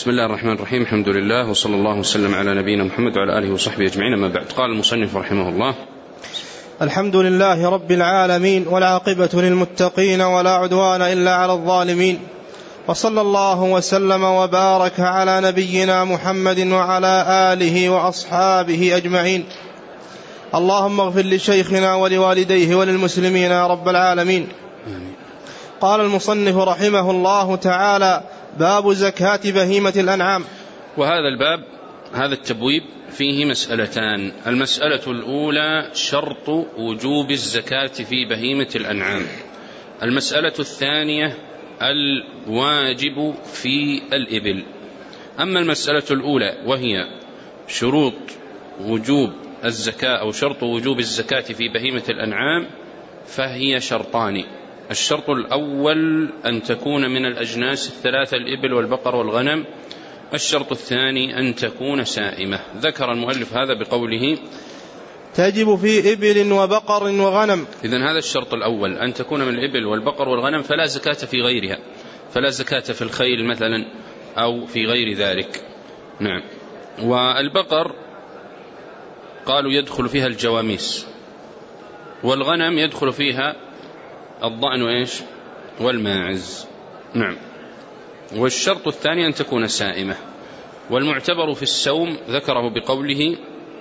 بسم الله الرحمن الرحيم. الحمد لله وصلى الله وسلم على نبينا محمد وعلى آله وصحبه أجمعين. أما بعد، قال المصنف رحمه الله: الحمد لله رب العالمين، والعاقبة للمتقين، ولا عدوان إلا على الظالمين، وصلى الله وسلم وبارك على نبينا محمد وعلى آله وأصحابه أجمعين. اللهم اغفر لشيخنا ولوالديه وللمسلمين يا رب العالمين. قال المصنف رحمه الله تعالى: باب زكاة بهيمة الأنعام. وهذا الباب، هذا التبويب فيه مسألتان. المسألة الأولى شرط وجوب الزكاة في بهيمة الأنعام. المسألة الثانية الواجب في الإبل. أما المسألة الأولى وهي شروط وجوب الزكاة أو شرط وجوب الزكاة في بهيمة الأنعام، فهي شرطان. الشرط الأول أن تكون من الأجناس الثلاثة: الإبل والبقر والغنم. الشرط الثاني أن تكون سائمة. ذكر المؤلف هذا بقوله: تجب في إبل وبقر وغنم. إذن هذا الشرط الأول، أن تكون من الإبل والبقر والغنم، فلا زكاة في غيرها، فلا زكاة في الخيل مثلا أو في غير ذلك. نعم. والبقر قالوا يدخل فيها الجواميس، والغنم يدخل فيها الضأن وإيش والماعز. نعم. والشرط الثاني أن تكون سائمة. والمعتبر في السوم ذكره بقوله: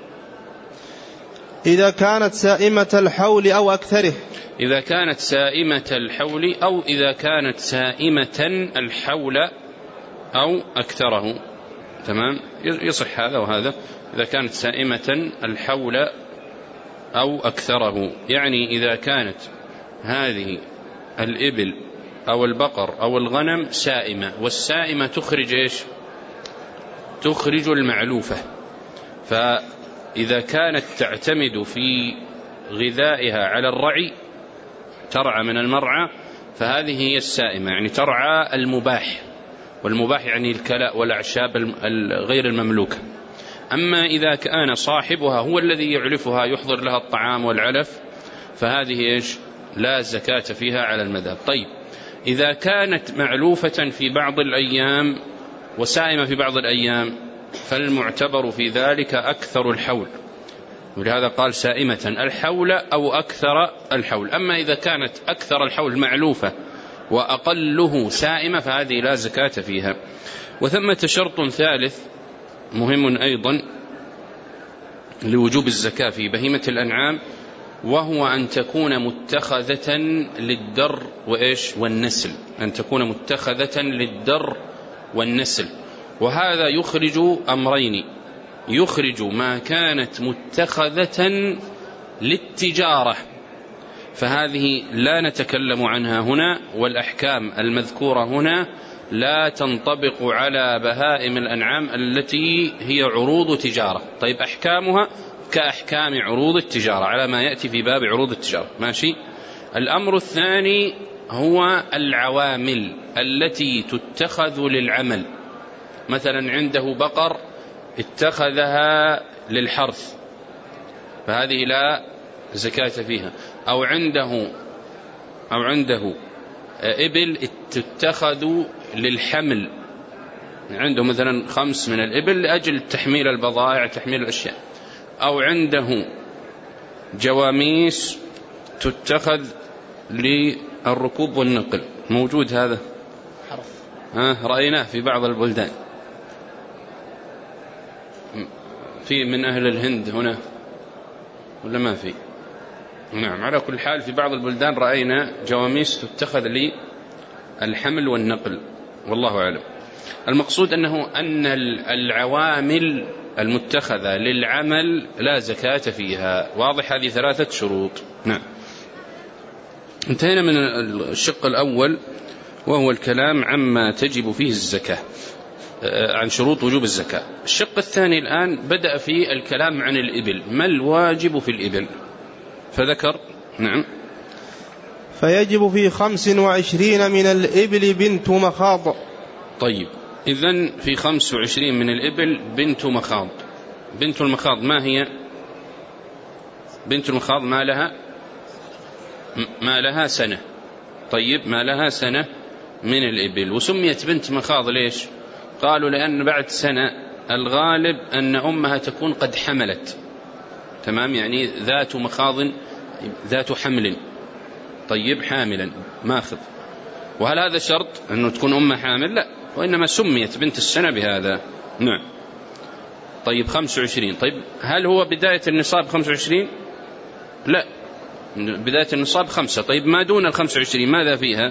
إذا كانت سائمة الحول أو أكثره. إذا كانت سائمة الحول أو إذا كانت سائمة الحول أو أكثره. تمام، يصح هذا وهذا. إذا كانت سائمة الحول أو أكثره، يعني إذا كانت هذه الإبل أو البقر أو الغنم سائمة، والسائمة تخرج إيش؟ تخرج المعلوفة. فإذا كانت تعتمد في غذائها على الرعي، ترعى من المرعى، فهذه هي السائمة، يعني ترعى المباح، والمباح يعني الكلاء والأعشاب غير المملوكة. أما إذا كان صاحبها هو الذي يعلفها، يحضر لها الطعام والعلف، فهذه إيش؟ لا زكاة فيها على المذهب. طيب، إذا كانت معلوفة في بعض الأيام وسائمة في بعض الأيام، فالمعتبر في ذلك أكثر الحول، ولهذا قال سائمة الحول أو أكثر الحول. أما إذا كانت أكثر الحول معلوفة وأقله سائمة، فهذه لا زكاة فيها. وثمة شرط ثالث مهم أيضا لوجوب الزكاة في بهيمة الأنعام، وهو أن تكون متخذة للدر وإيش والنسل. أن تكون متخذة للدر والنسل. وهذا يخرج أمرين: يخرج ما كانت متخذة للتجارة، فهذه لا نتكلم عنها هنا، والأحكام المذكورة هنا لا تنطبق على بهائم الأنعام التي هي عروض تجارة. طيب، أحكامها كأحكام عروض التجارة على ما يأتي في باب عروض التجارة. ماشي. الأمر الثاني هو العوامل التي تتخذ للعمل. مثلا عنده بقر اتخذها للحرث، فهذه لا زكاة فيها. أو عنده إبل تتخذ للحمل، عنده مثلا 5 من الإبل لأجل تحميل البضائع، تحميل الأشياء. أو عنده جواميس تتخذ للركوب والنقل. موجود هذا، رأيناه في بعض البلدان، في من أهل الهند هنا ولا ما في؟ نعم. على كل حال في بعض البلدان رأينا جواميس تتخذ للحمل والنقل، والله أعلم. المقصود أن العوامل المتخذة للعمل لا زكاة فيها. واضح؟ هذه 3 شروط. نعم. انتهينا من الشق الأول، وهو الكلام عما تجب فيه الزكاة، عن شروط وجوب الزكاة. الشق الثاني الآن بدأ في الكلام عن الإبل، ما الواجب في الإبل؟ فذكر: نعم، فيجب في 25 من الإبل بنت مخاض. طيب، إذن في 25 من الإبل بنت مخاض. بنت المخاض ما هي؟ بنت المخاض ما لها سنة. طيب، ما لها سنة من الإبل. وسميت بنت مخاض ليش؟ قالوا لأن بعد سنة الغالب أن أمها تكون قد حملت، تمام، يعني ذات مخاض ذات حمل، طيب حاملا ماخذ. وهل هذا شرط أنه تكون أمها حامل؟ لا، وإنما سميت بنت السنة بهذا. نعم. طيب 25. طيب هل هو بداية النصاب 25؟ لا، بداية النصاب 5. طيب ما دون 25 ماذا فيها؟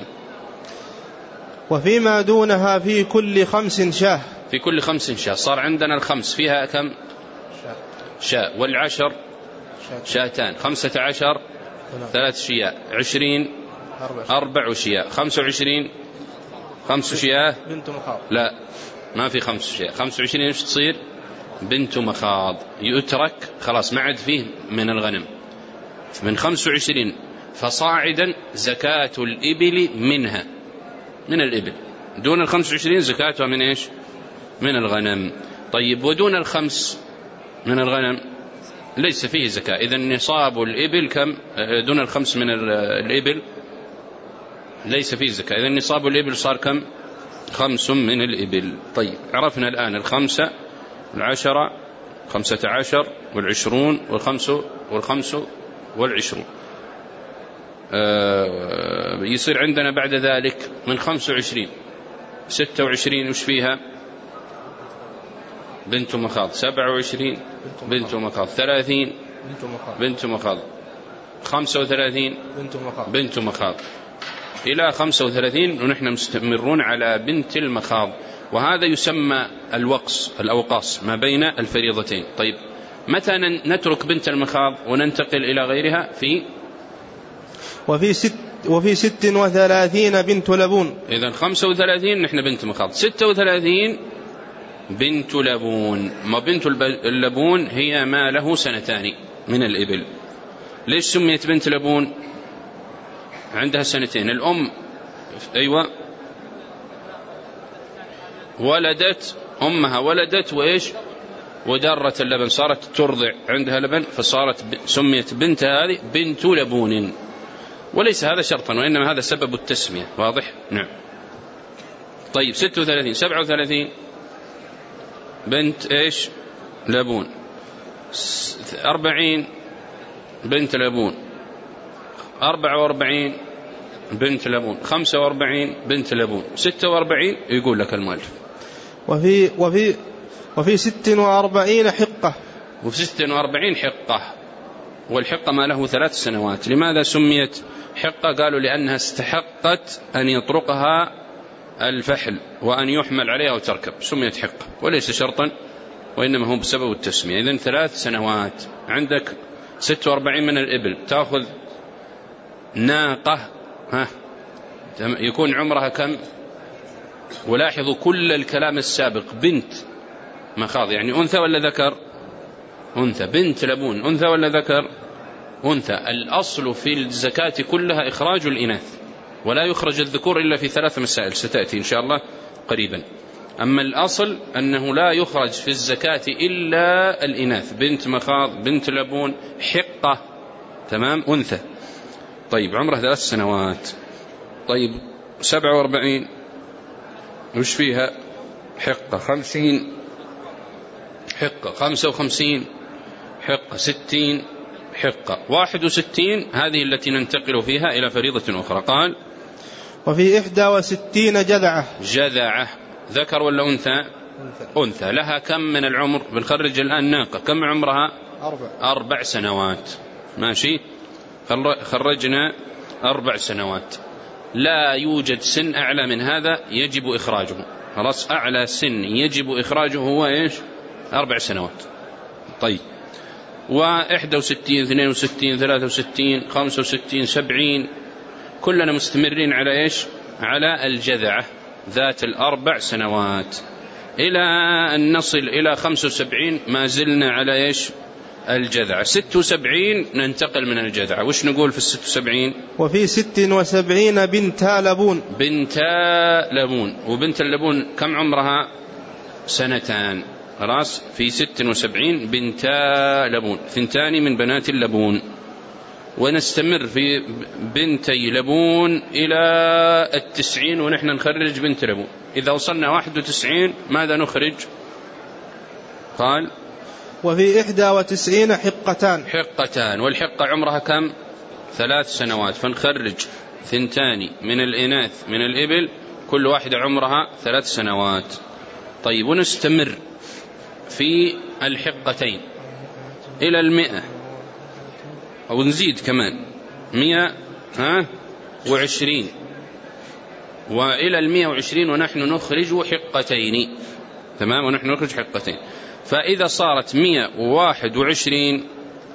وفيما دونها في كل 5 شاه. في كل 5 شاه. صار عندنا الخمس فيها كم؟ شاء. والعشر شاتان. 15 3 شياء. 20 4 شياء. 25 5 شياء بنت مخاض. لا، ما في 5 شياء. 25 ايش تصير؟ بنت مخاض. يترك خلاص، ما عاد فيه من الغنم. من 25 فصاعدا زكاة الإبل منها، من الإبل. دون 25 زكاتها من إيش؟ من الغنم. طيب ودون 5 من الغنم ليس فيه زكاة. إذن نصاب الإبل كم؟ دون 5 من الإبل ليس فيه زكاة. إذن نصاب الإبل صار كم؟ 5 من الإبل. طيب عرفنا الآن 5 10 15 والعشرون والخمس والعشرون. يصير عندنا بعد ذلك من 25 26 وش فيها؟ بنت مخاض. 27 بنت مخاض. 30 بنت مخاض. 35 بنت مخاض إلى 35 ونحن مستمرون على بنت المخاض. وهذا يسمى الأوقاص ما بين الفريضتين. طيب متى نترك بنت المخاض وننتقل إلى غيرها؟ وفي 36 بنت لبون. إذن 35 نحن بنت مخاض. 36 بنت لبون. ما بنت اللبون هي ما له 2 من الإبل. ليش سميت بنت لبون؟ عندها 2. الأم أيوة ولدت، أمها ولدت وإيش؟ ودرت اللبن، صارت ترضع عندها لبن، فصارت سميت بنت هذه بنت لبون. وليس هذا شرطا، وإنما هذا سبب التسمية. واضح؟ نعم. طيب 36 37 بنت إيش؟ لبون. 40 بنت لبون. 44 بنت لبون. 45 بنت لبون. 46 يقول لك المؤلف وفي 46 حقة. وفي 46 حقة. والحقة ما له 3 سنوات. لماذا سميت حقة؟ قالوا لأنها استحقت أن يطرقها الفحل وأن يحمل عليها وتركب، سميت حقة وليس شرطا، وإنما هو بسبب التسمية. إذن 3 سنوات. عندك 46 من الإبل، تأخذ ناقة يكون عمرها كم؟ ولاحظوا كل الكلام السابق بنت مخاض، يعني أنثى ولا ذكر؟ أنثى. بنت لبون أنثى ولا ذكر؟ أنثى. الأصل في الزكاة كلها إخراج الإناث، ولا يخرج الذكور إلا في 3 مسائل ستأتي إن شاء الله قريبا. أما الأصل أنه لا يخرج في الزكاة إلا الإناث. بنت مخاض، بنت لبون، حقة، تمام، أنثى. طيب عمره 3 سنوات. طيب 47 وش فيها؟ حقة. 50 حقة. 55 حقة. 60 حقة. 61 هذه التي ننتقل فيها إلى فريضة أخرى. قال وفي 61 جذعة. ذكر ولا أنثى؟ أنثى. لها كم من العمر؟ بنخرج الآن ناقة، كم عمرها؟ 4 سنوات. ماشي، خرجنا 4 سنوات. لا يوجد سن أعلى من هذا يجب إخراجه. خلاص، أعلى سن يجب إخراجه هو إيش؟ 4 سنوات. طيب 61 62 63 65 70 كلنا مستمرين على إيش؟ على الجذعة ذات 4 سنوات إلى أن نصل إلى 75 ما زلنا على إيش؟ الجذعة. 76 ننتقل من الجذعة. وش نقول في 76؟ وفي 76 بنتا لبون. بنتا لبون. وبنت اللبون كم عمرها؟ 2. خلاص، في 76 بنتا لبون، 2 من بنات اللبون. ونستمر في بنتي لبون إلى 90 ونحن نخرج بنت لبون. إذا وصلنا 91 ماذا نخرج؟ قال وفي 91 حقتان، والحقة عمرها كم؟ 3 سنوات، فنخرج 2 من الإناث من الإبل كل واحدة عمرها 3 سنوات. طيب، ونستمر في الحقتين إلى 100 أو نزيد كمان 120 وإلى 120 ونحن نخرج حقتين. تمام، ونحن نخرج حقتين. فإذا صارت 121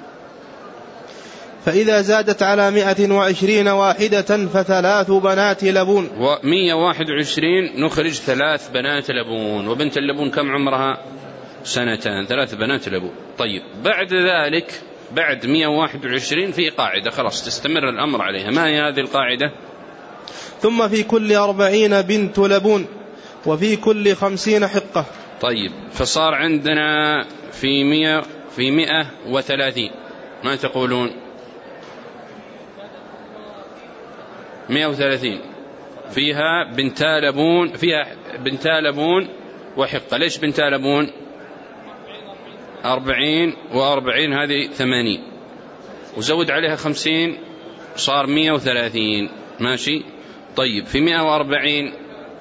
فإذا زادت على 120 واحدة ف3 بنات لبون. و121 نخرج 3 بنات لبون. وبنت اللبون كم عمرها؟ 2 سنين، 3 بنات لبون. طيب، بعد ذلك بعد 121 في قاعدة خلاص تستمر الأمر عليها. ما هي هذه القاعدة؟ ثم في كل 40 بنت لبون وفي كل 50 حقة. طيب، فصار عندنا في 130 ما تقولون؟ 130 فيها بنتا لبون وحقة. ليش بنتا لبون؟ 40 و40 هذه 80 وزود عليها 50 صار 130. ماشي. طيب، في 140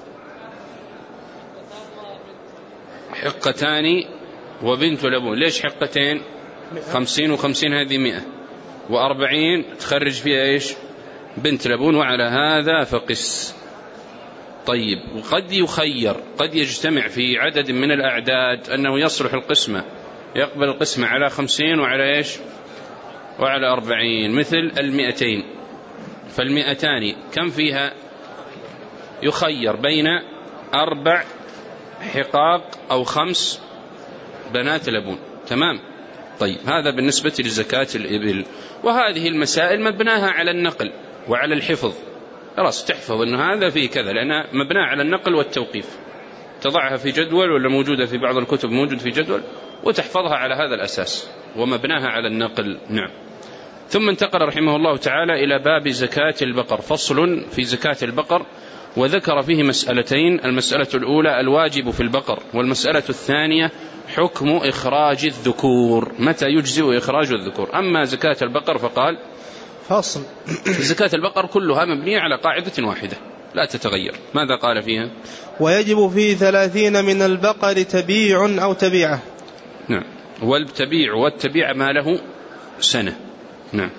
حقتان وبنت لبون. ليش حقتين؟ 50 و50 هذه 100 و40 تخرج فيها إيش؟ بنت لبون. وعلى هذا فقس. طيب، وقد يخير، قد يجتمع في عدد من الأعداد أنه يصلح القسمة، يقبل القسمة على 50 وعلى إيش؟ وعلى 40، مثل 200. فال200 كم فيها؟ يخير بين 4 حقاق أو 5 بنات لبون. تمام. طيب، هذا بالنسبة لزكاة الإبل. وهذه المسائل مبناها على النقل وعلى الحفظ. خلاص تحفظ أن هذا فيه كذا، لأنها مبناها على النقل والتوقيف. تضعها في جدول، ولا موجودة في بعض الكتب موجود في جدول، وتحفظها على هذا الأساس ومبناها على النقل. نعم. ثم انتقل رحمه الله تعالى إلى باب زكاة البقر. فصل في زكاة البقر، وذكر فيه مسألتين. المسألة الأولى الواجب في البقر، والمسألة الثانية حكم إخراج الذكور، متى يجزئ إخراج الذكور. أما زكاة البقر فقال فصل. زكاة البقر كلها مبنية على قاعدة واحدة لا تتغير. ماذا قال فيها؟ ويجب في 30 من البقر تبيع أو تبيعة. نعم. والتبيع والتبيع ما له سنة. نعم.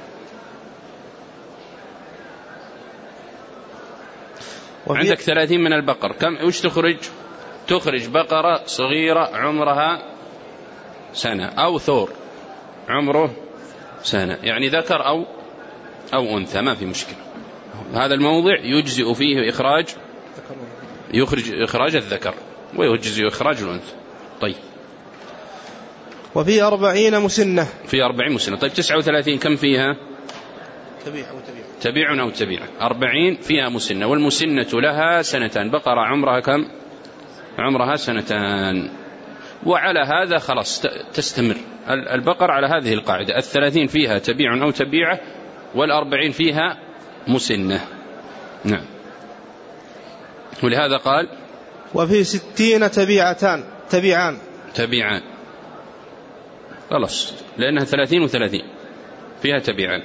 عندك 30 من البقر، كم وش تخرج؟ تخرج بقرة صغيرة عمرها سنة، أو ثور عمره سنة، يعني ذكر أو أنثى، ما في مشكلة. هذا الموضع يجزئ فيه إخراج الذكر ويجزئ إخراج الأنثى. طيب. وفي 40 مسنة. في 40 مسنة. طيب، 39 كم فيها؟ تبيع أو تبيع. 40 فيها مسنة، والمسنة لها 2 سنين. بقرة عمرها كم؟ عمرها 2 سنين. وعلى هذا خلاص تستمر البقر على هذه القاعدة. 30 فيها تبيع أو تبيعة، 40 فيها مسنة. نعم. ولهذا قال وفي 60 تبيعان. خلاص، لأنها 30 و30 فيها تبيعان.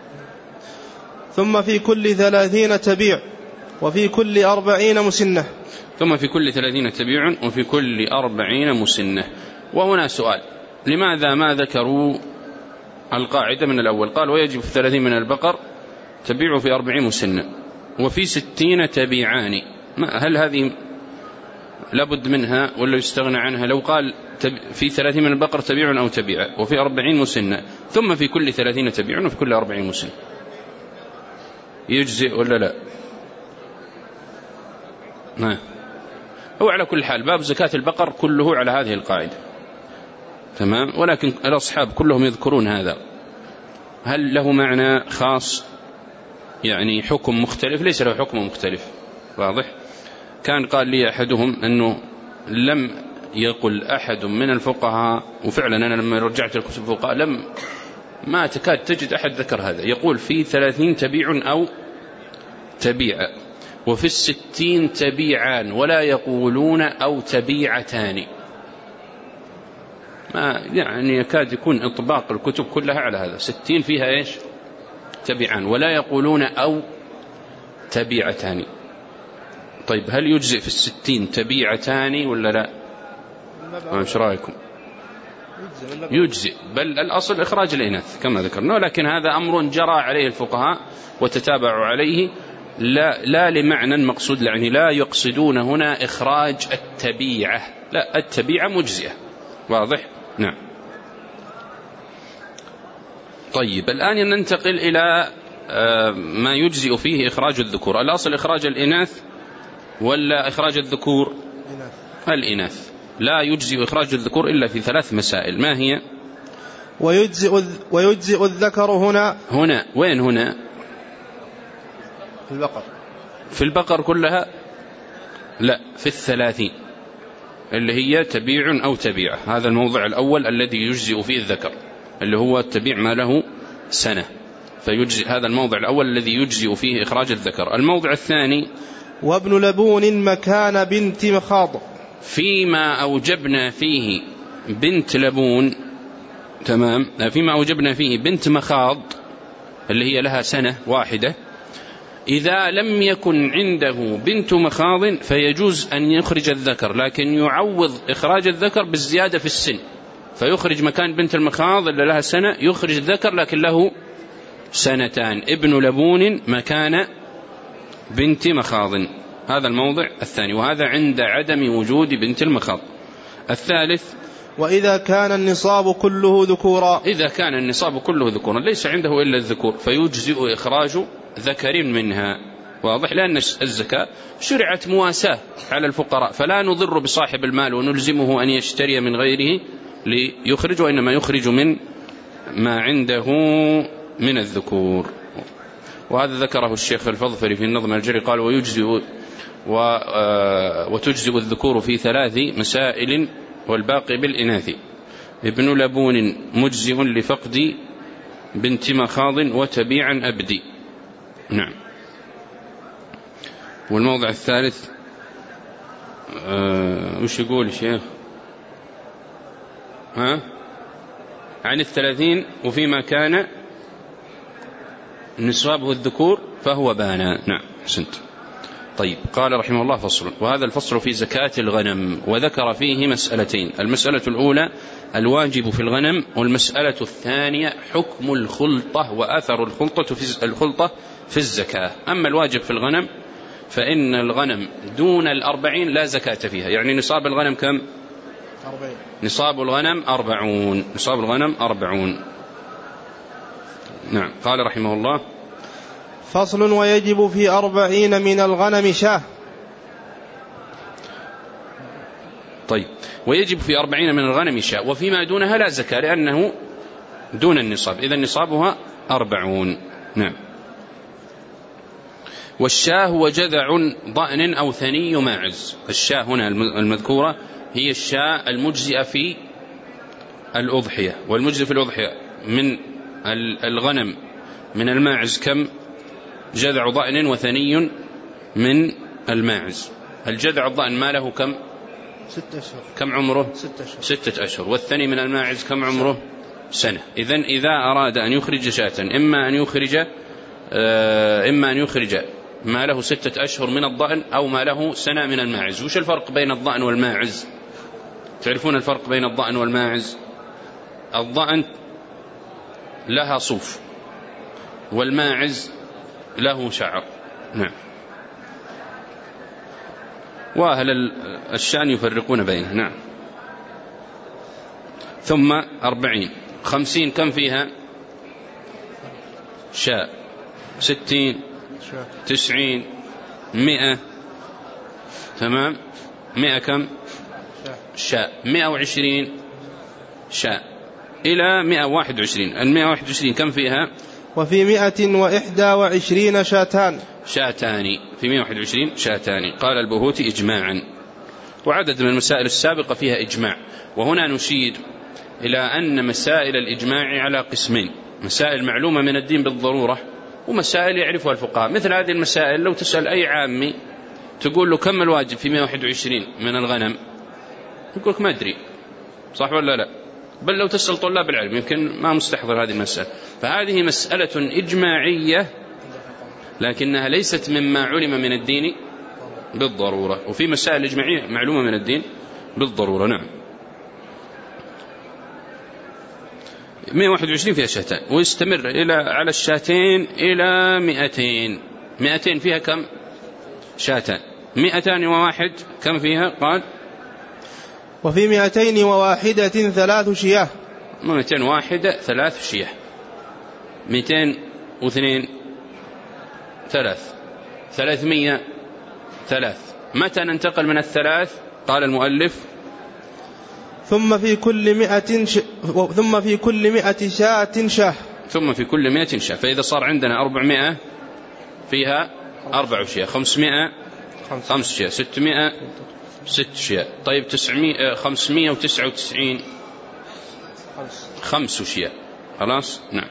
ثم في كل 30 تبيع وفي كل 40 مسنة. ثم في كل 30 تبيع وفي كل 40 مسنة. وهنا سؤال: لماذا ما ذكروا القاعدة من الأول؟ قال ويجب في 30 من البقر تبيع في 40 مسنة، وفي 60 تبيعان. هل هذه لابد منها ولا يستغنى عنها؟ لو قال في 30 من البقر تبيع أو تبيع وفي 40 مسنة، ثم في كل 30 تبيع وفي كل 40 مسنة، يجزئ ولا لا؟ هو على كل حال باب زكاة البقر كله على هذه القاعدة. تمام. ولكن الأصحاب كلهم يذكرون هذا. هل له معنى خاص، يعني حكم مختلف؟ ليس له حكم مختلف. واضح. كان قال لي أحدهم أنه لم يقل أحد من الفقهاء، وفعلا أنا لما رجعت الكتب الفقهاء ما تكاد تجد أحد ذكر هذا. يقول في 30 تبيع أو تبيع، وفي 60 تبيعان، ولا يقولون أو تبيعتان. ما يعني يكاد يكون إطباق الكتب كلها على هذا. 60 فيها إيش؟ تبيعان، ولا يقولون أو تبيعتان. طيب هل يجزئ في 60 تبيعتان ولا لا؟ ايش رايكم؟ يجزئ، بل الأصل إخراج الإناث كما ذكرنا، لكن هذا أمر جرى عليه الفقهاء وتتابعوا عليه، لا لمعنى مقصود، يعني لا يقصدون هنا إخراج التبيعة، لا، التبيعة مجزئة. واضح؟ نعم. طيب الآن ننتقل إلى ما يجزئ فيه إخراج الذكور. الأصل إخراج الإناث ولا إخراج الذكور؟ الإناث. لا يجزئ إخراج الذكور إلا في 3 مسائل. ما هي؟ ويجزئ الذكر هنا. وين هنا؟ في البقر. في البقر كلها؟ لا، في 30 اللي هي تبيع أو تبيعة. هذا الموضع الأول الذي يجزئ فيه الذكر، اللي هو التبيع ما له سنة، فيجزئ. هذا الموضع الأول الذي يجزئ فيه إخراج الذكر. الموضع الثاني: وابن لبون مكان بنت مخاض، فيما أوجبنا فيه بنت لبون. تمام. فيما أوجبنا فيه بنت مخاض اللي هي لها سنة واحدة، إذا لم يكن عنده بنت مخاض فيجوز أن يخرج الذكر، لكن يعوض إخراج الذكر بالزيادة في السن، فيخرج مكان بنت المخاض اللي لها سنة يخرج الذكر لكن له 2 سنين. ابن لبون مكان بنت مخاض. هذا الموضع الثاني، وهذا عند عدم وجود بنت المخاض. الثالث: وإذا كان النصاب كله ذكورا. إذا كان النصاب كله ذكورا ليس عنده إلا الذكور فيجزئ إخراج ذكر منها. واضح؟ لأن الزكاة شرعت مواساة على الفقراء، فلا نضر بصاحب المال ونلزمه أن يشتري من غيره ليخرج، وإنما يخرج من ما عنده من الذكور. وهذا ذكره الشيخ الفضفري في النظم الجري، قال: وتجزئ الذكور في 3 مسائل والباقي بالإناث. ابن لبون مجزئ لفقد بنت مخاض وتبيعا أبدي. نعم. والموضع الثالث وش يقول الشيخ؟ عن 30 وفيما كان نصابه الذكور فهو بانا. نعم، حسنت. طيب، قال رحمه الله: فصل. وهذا الفصل في زكاة الغنم، وذكر فيه مسألتين: المسألة الأولى الواجب في الغنم، والمسألة الثانية حكم الخلطة وأثر الخلطة في الزكاة. أما الواجب في الغنم فإن الغنم دون 40 لا زكاة فيها، يعني نصاب الغنم كم؟ 40. نصاب الغنم 40. نصاب الغنم 40. نعم. قال رحمه الله: فصل. ويجب في 40 من الغنم شاة. طيب، ويجب في 40 من الغنم شاة، وفيما دونها لا زكاة لأنه دون النصاب، إذا نصابها 40. نعم. والشاة هو جذع ضأن أو ثني ماعز. الشاة هنا المذكورة هي الشاة المجزئة في الأضحية، والمجزئ في الأضحية من الغنم من الماعز كم؟ جذع ضأن وثني من الماعز. الجذع الضأن ما له كم؟ 6 أشهر. كم عمره؟ 6 أشهر. والثني من الماعز كم عمره؟ سنة. إذن إذا أراد أن يخرج شاة إما أن يخرج ما له 6 أشهر من الضأن أو ما له سنة من الماعز. وش الفرق بين الضأن والماعز؟ تعرفون الفرق بين الضأن والماعز؟ الضأن لها صوف والماعز له شعر. نعم. وأهل الشأن يفرقون بينه. نعم. ثم 40. 50 كم فيها؟ شاء. 60 90 100. تمام. 100 كم؟ شاء. 120 شاء إلى 121. 121 كم فيها؟ وفي 121 شاتان. في 121 شاتان. قال البهوتي: إجماعا. وعدد من المسائل السابقة فيها إجماع. وهنا نشير إلى أن مسائل الإجماع على قسمين: مسائل معلومة من الدين بالضرورة، ومسائل يعرفها الفقهاء. مثل هذه المسائل لو تسأل أي عامي تقول له كم الواجب في 121 من الغنم، يقول لك ما أدري، صح ولا لا؟ بل لو تسأل طلاب العلم يمكن ما مستحضر هذه المسألة. فهذه مسألة إجماعية لكنها ليست مما علم من الدين بالضرورة، وفي مسائل إجماعية معلومة من الدين بالضرورة. نعم. 121 فيها شاتان، ويستمر على الشاتين إلى 200. 200 فيها كم شاتان؟ 201 كم فيها؟ قال وفي 201 3 شياه. 201 3 شياه. 202 3. 300 3. متى ننتقل من الثلاث؟ قال المؤلف ثم في كل 100 شاة شاه. ثم في كل 100 شاة. فإذا صار عندنا 400 فيها 4 شياه، 500 5 شياه، 600 6 شياه. طيب 599 5 شياه. خلاص. نعم.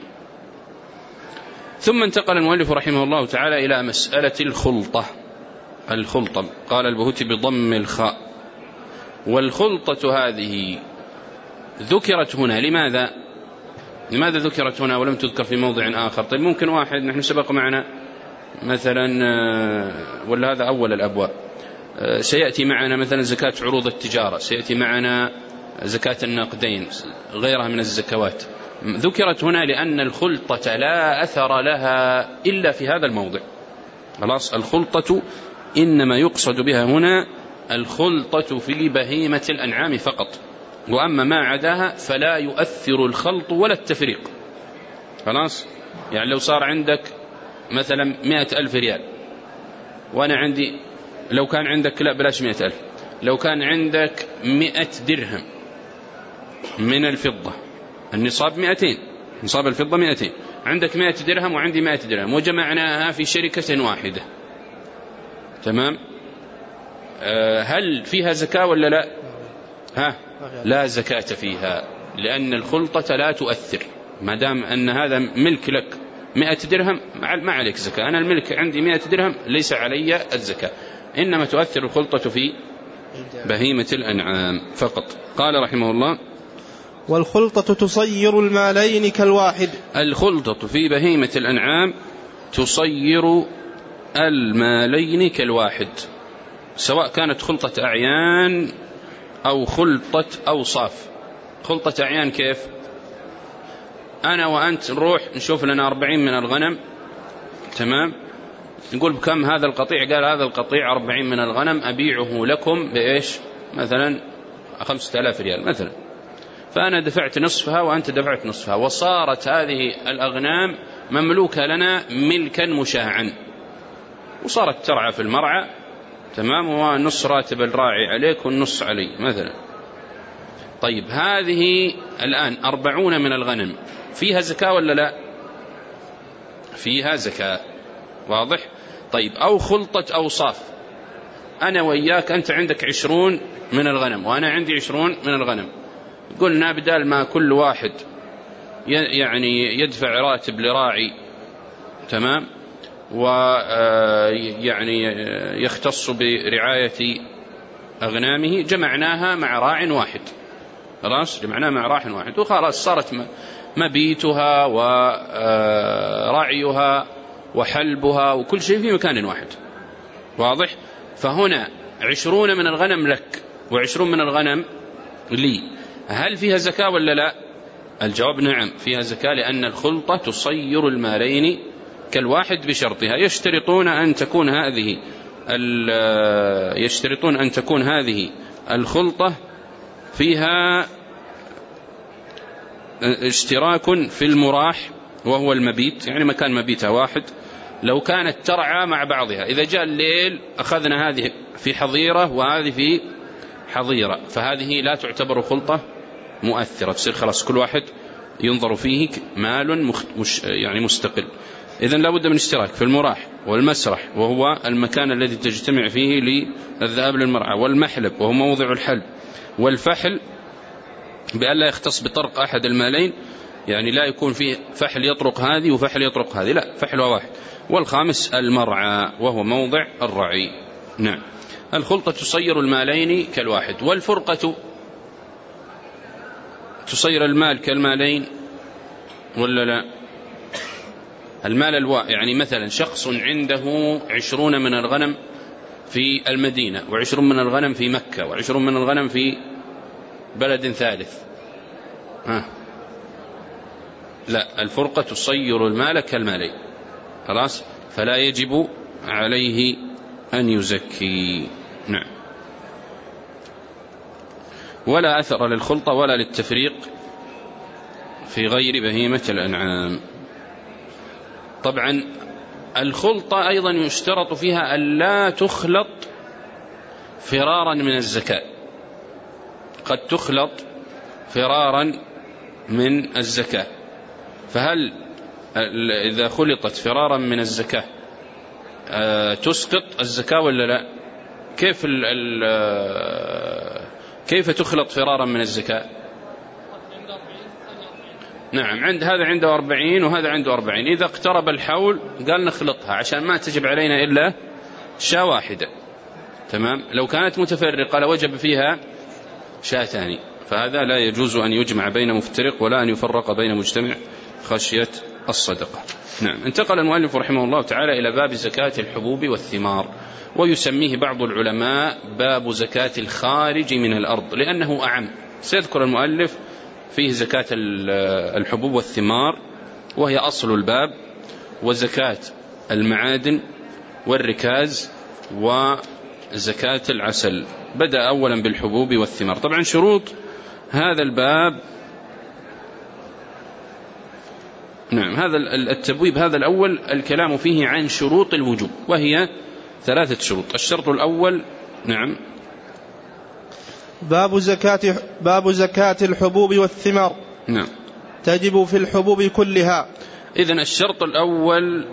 ثم انتقل المؤلف رحمه الله تعالى إلى مسألة الخلطة. الخلطة قال البهوتي بضم الخاء. والخلطة هذه ذكرت هنا لماذا ذكرت هنا ولم تذكر في موضع آخر؟ طيب ممكن واحد، نحن سبق معنا مثلا، ولا هذا أول الأبواب، سيأتي معنا مثلا زكاة عروض التجارة، سيأتي معنا زكاة النقدين، غيرها من الزكوات. ذكرت هنا لأن الخلطة لا أثر لها إلا في هذا الموضع. خلاص. الخلطة إنما يقصد بها هنا الخلطة في بهيمة الأنعام فقط، وأما ما عداها فلا يؤثر الخلط ولا التفريق. خلاص. يعني لو صار عندك مثلا 100,000 ريال، وأنا عندي، لو كان عندك، لا بلاش 100,000، لو كان عندك 100 درهم من الفضة، النصاب 200، نصاب الفضة 200، عندك 100 درهم وعندي 100 درهم، وجمعناها في شركة واحدة، تمام؟ هل فيها زكاة ولا لا؟ لا زكاة فيها، لأن الخلطة لا تؤثر. ما دام أن هذا ملك لك 100 درهم ما عليك زكاة، أنا الملك عندي 100 درهم ليس علي الزكاة، إنما تؤثر الخلطة في بهيمة الأنعام فقط. قال رحمه الله والخلطة تصير المالين كالواحد. الخلطة في بهيمة الأنعام تصير المالين كالواحد، سواء كانت خلطة أعيان أو خلطة أوصاف. خلطة أعيان كيف؟ أنا وأنت نروح نشوف لنا 40 من الغنم، تمام؟ نقول بكم هذا القطيع؟ قال هذا القطيع 40 من الغنم أبيعه لكم بإيش؟ مثلا 5,000 ريال مثلا، فأنا دفعت نصفها وأنت دفعت نصفها، وصارت هذه الأغنام مملوكة لنا ملكا مشاعا، وصارت ترعى في المرعى، تمام، ونص راتب الراعي عليك والنص علي مثلا. طيب هذه الآن 40 من الغنم فيها زكاة ولا لا؟ فيها زكاة، واضح؟ طيب أو خلطة أوصاف، أنا وإياك، أنت عندك 20 من الغنم وأنا عندي 20 من الغنم، قلنا بدال ما كل واحد يعني يدفع راتب لراعي، تمام، ويعني يختص برعاية أغنامه، جمعناها مع راع واحد. خلاص، جمعناها مع راع واحد، وخلاص صارت مبيتها ورعيها وحلبها وكل شيء في مكان واحد، واضح؟ فهنا 20 من الغنم لك و20 من الغنم لي، هل فيها زكاة ولا لا؟ الجواب نعم فيها زكاة، لأن الخلطة تصير المالين كالواحد بشرطها. يشترطون أن تكون هذه الخلطة فيها اشتراك في المراح وهو المبيت، يعني مكان مبيتها واحد. لو كانت ترعى مع بعضها، إذا جاء الليل أخذنا هذه في حظيرة وهذه في حظيرة، فهذه لا تعتبر خلطة مؤثرة، تصير خلاص كل واحد ينظر فيه مال يعني مستقل. إذن لا بد من اشتراك في المراح والمسرح وهو المكان الذي تجتمع فيه للذهاب للمرعى، والمحلب وهو موضع الحلب، والفحل بأن لا يختص بطرق أحد المالين، يعني لا يكون فيه فحل يطرق هذه وفحل يطرق هذه، لا، فحل واحد. والخامس المرعى وهو موضع الرعي. نعم. الخلطة تصير المالين كالواحد، والفرقة تصير المال كالمالين ولا لا؟ المال يعني مثلا شخص عنده 20 من الغنم في المدينة، و20 من الغنم في مكة، و20 من الغنم في بلد ثالث، لا، الفرقة تصير المال كالمالين، خلاص، فلا يجب عليه أن يزكي. نعم. ولا أثر للخلطة ولا للتفريق في غير بهيمة الأنعام. طبعا الخلطة أيضا يشترط فيها ألا تخلط فرارا من الزكاة، قد تخلط فرارا من الزكاة، فهل إذا خلطت فرارا من الزكاة تسقط الزكاة ولا لا؟ كيف تخلط فرارا من الزكاة؟ نعم، هذا عنده 40 وهذا عنده 40، إذا اقترب الحول قال نخلطها عشان ما تجب علينا إلا شاة واحدة، تمام. لو كانت متفرقة لوجب فيها شاتان، فهذا لا يجوز أن يجمع بين مفترق ولا أن يفرق بين مجتمع خشية الصدقة. نعم. انتقل المؤلف رحمه الله تعالى إلى باب زكاة الحبوب والثمار، ويسميه بعض العلماء باب زكاة الخارج من الأرض لأنه أعم. سيذكر المؤلف فيه زكاة الحبوب والثمار وهي أصل الباب، وزكاة المعادن والركاز وزكاة العسل. بدأ أولا بالحبوب والثمار. طبعا شروط هذا الباب، نعم، هذا التبويب هذا الأول الكلام فيه عن شروط الوجوب، وهي 3 شروط. الشرط الأول، نعم، باب زكاة الحبوب والثمار. نعم. تجب في الحبوب كلها. إذن الشرط الأول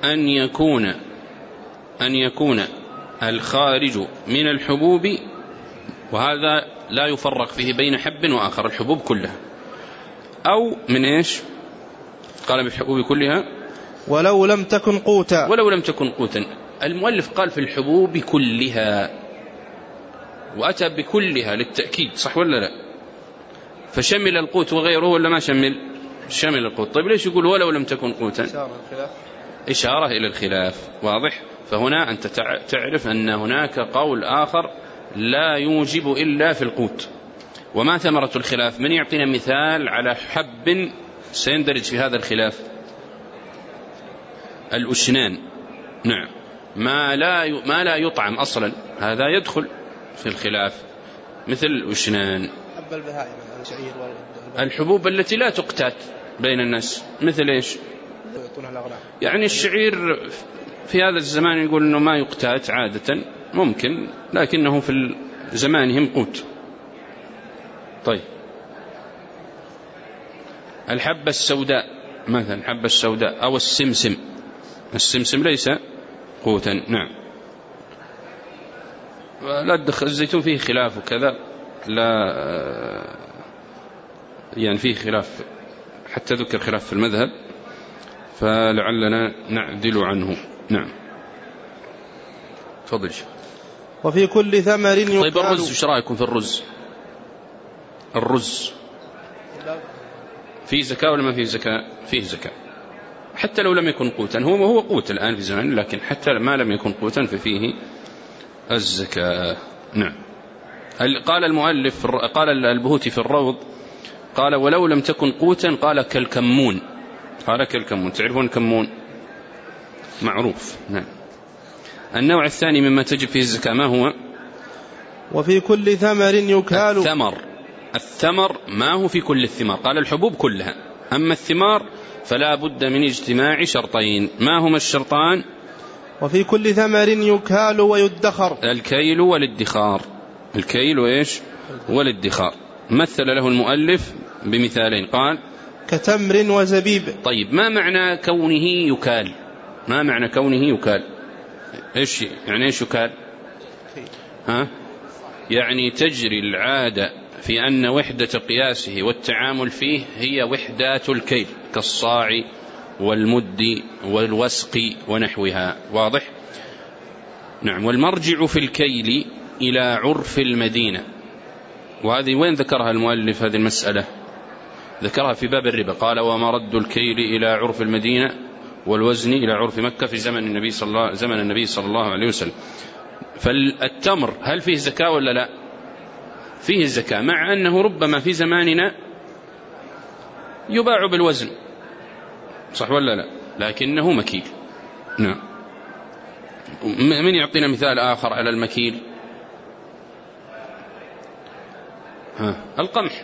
أن يكون الخارج من الحبوب، وهذا لا يفرق فيه بين حب وآخر، الحبوب كلها، أو من إيش؟ قال بالحبوب كلها ولو لم تكن قوتا. ولو لم تكن قوتا. المؤلف قال في الحبوب كلها، وأتى بكلها للتأكيد، صح ولا لا؟ فشمل القوت وغيره ولا ما شمل القوت. طيب ليش يقول ولو لم تكن قوتا؟ إشارة إلى الخلاف، واضح. فهنا أنت تعرف أن هناك قول آخر لا يوجب إلا في القوت. وما ثمرة الخلاف؟ من يعطينا مثال على حب سيندرج في هذا الخلاف؟ الأشنان، نعم، ما لا يطعم أصلا، هذا يدخل في الخلاف، مثل الأشنان. الحبوب التي لا تقتات بين الناس، مثل إيش؟ يعني الشعير في هذا الزمان يقول أنه ما يقتات عادة، ممكن، لكنه في زمانهم قوت. طيب الحبة السوداء مثلا، حبة السوداء، أو السمسم ليس قوتا. نعم. لا تدخل الزيتون فيه خلاف وكذا، لا يعني فيه خلاف، حتى ذكر خلاف في المذهب، فلعلنا نعدل عنه. نعم. تفضل. وفي كل ثمر يقال. طيب الرز، ايش رايكم في الرز فيه زكاة ولا ما فيه زكاة؟ فيه زكاة، حتى لو لم يكن قوتا. هو قوت الآن في زمان، لكن حتى ما لم يكن قوتا ففيه الزكاة. نعم. قال المؤلف، قال البهوتي في الروض، قال ولو لم تكن قوتا قال كالكمون. تعرفون الكمون؟ معروف. نعم. النوع الثاني مما تجب فيه الزكاة ما هو؟ وفي كل ثمر يكال. الثمر ما هو في كل الثمار، قال الحبوب كلها، أما الثمار فلا بد من اجتماع شرطين. ما هما الشرطان؟ وفي كل ثمر يكال ويدخر. الكيل والادخار. الكيل وإيش؟ والادخار. مثل له المؤلف بمثالين، قال كتمر وزبيب. طيب ما معنى كونه يكال؟ إيش يعني؟ إيش يكال؟ يعني تجري العادة في أن وحدة قياسه والتعامل فيه هي وحدات الكيل كالصاع والمد والوسق ونحوها. واضح؟ نعم. والمرجع في الكيل إلى عرف المدينة. وهذه وين ذكرها المؤلف هذه المسألة؟ ذكرها في باب الربا، قال ومرد الكيل إلى عرف المدينة والوزن إلى عرف مكة في زمن النبي صلى الله عليه وسلم. فالتمر هل فيه زكاة ولا لا؟ فيه الزكاة، مع أنه ربما في زماننا يباع بالوزن، صح ولا لا؟ لكنه مكيل. نعم. من يعطينا مثال آخر على المكيل؟ القمح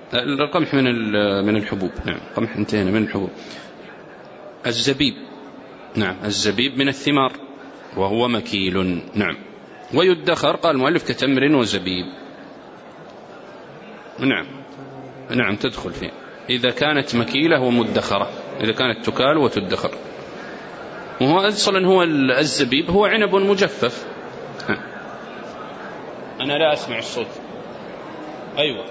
من الحبوب. نعم، القمح انتهينا من الحبوب. الزبيب، نعم، الزبيب من الثمار وهو مكيل. نعم. ويدخر، قال المؤلف كتمر وزبيب. نعم تدخل فيه إذا كانت مكيلة ومدخرة، إذا كانت تكال وتدخر. وهو أصلا هو الزبيب هو عنب مجفف. أنا لا أسمع الصوت. أيوة.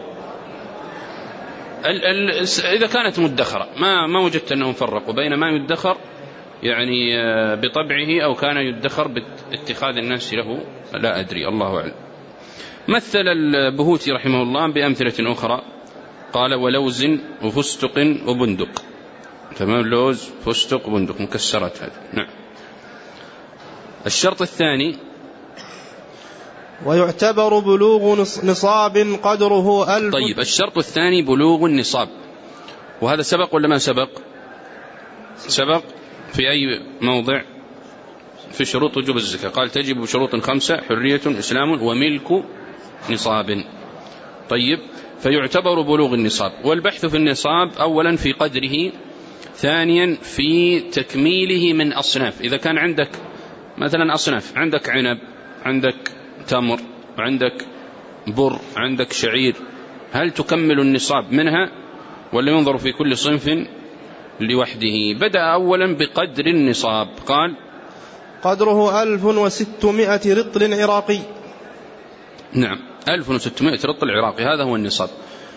إذا كانت مدخرة ما وجدت أنهم فرقوا بين ما يدخر يعني بطبعه أو كان يدخر باتخاذ الناس له، لا أدري، الله أعلم. مثل البهوتي رحمه الله بأمثلة أخرى، قال ولوز وفستق وبندق. تمام، لوز فستق بندق مكسرات هذه. نعم. الشرط الثاني ويعتبر بلوغ نصاب قدره 1000. طيب، الشرط الثاني بلوغ النصاب، وهذا سبق ولا ما سبق؟ سبق. في أي موضع؟ في شروط وجوب الزكاة، قال تجب بشروط 5: حرية، إسلام، وملك نصاب. طيب، فيعتبر بلوغ النصاب. والبحث في النصاب أولا في قدره، ثانيا في تكميله من أصناف. إذا كان عندك مثلا أصناف، عندك عنب، عندك تمر، عندك بر، عندك شعير، هل تكمل النصاب منها ولا ينظر في كل صنف لوحده؟ بدأ أولا بقدر النصاب، قال قدره 1600 رطل عراقي. نعم، 1600 رطل عراقي، هذا هو النصاب.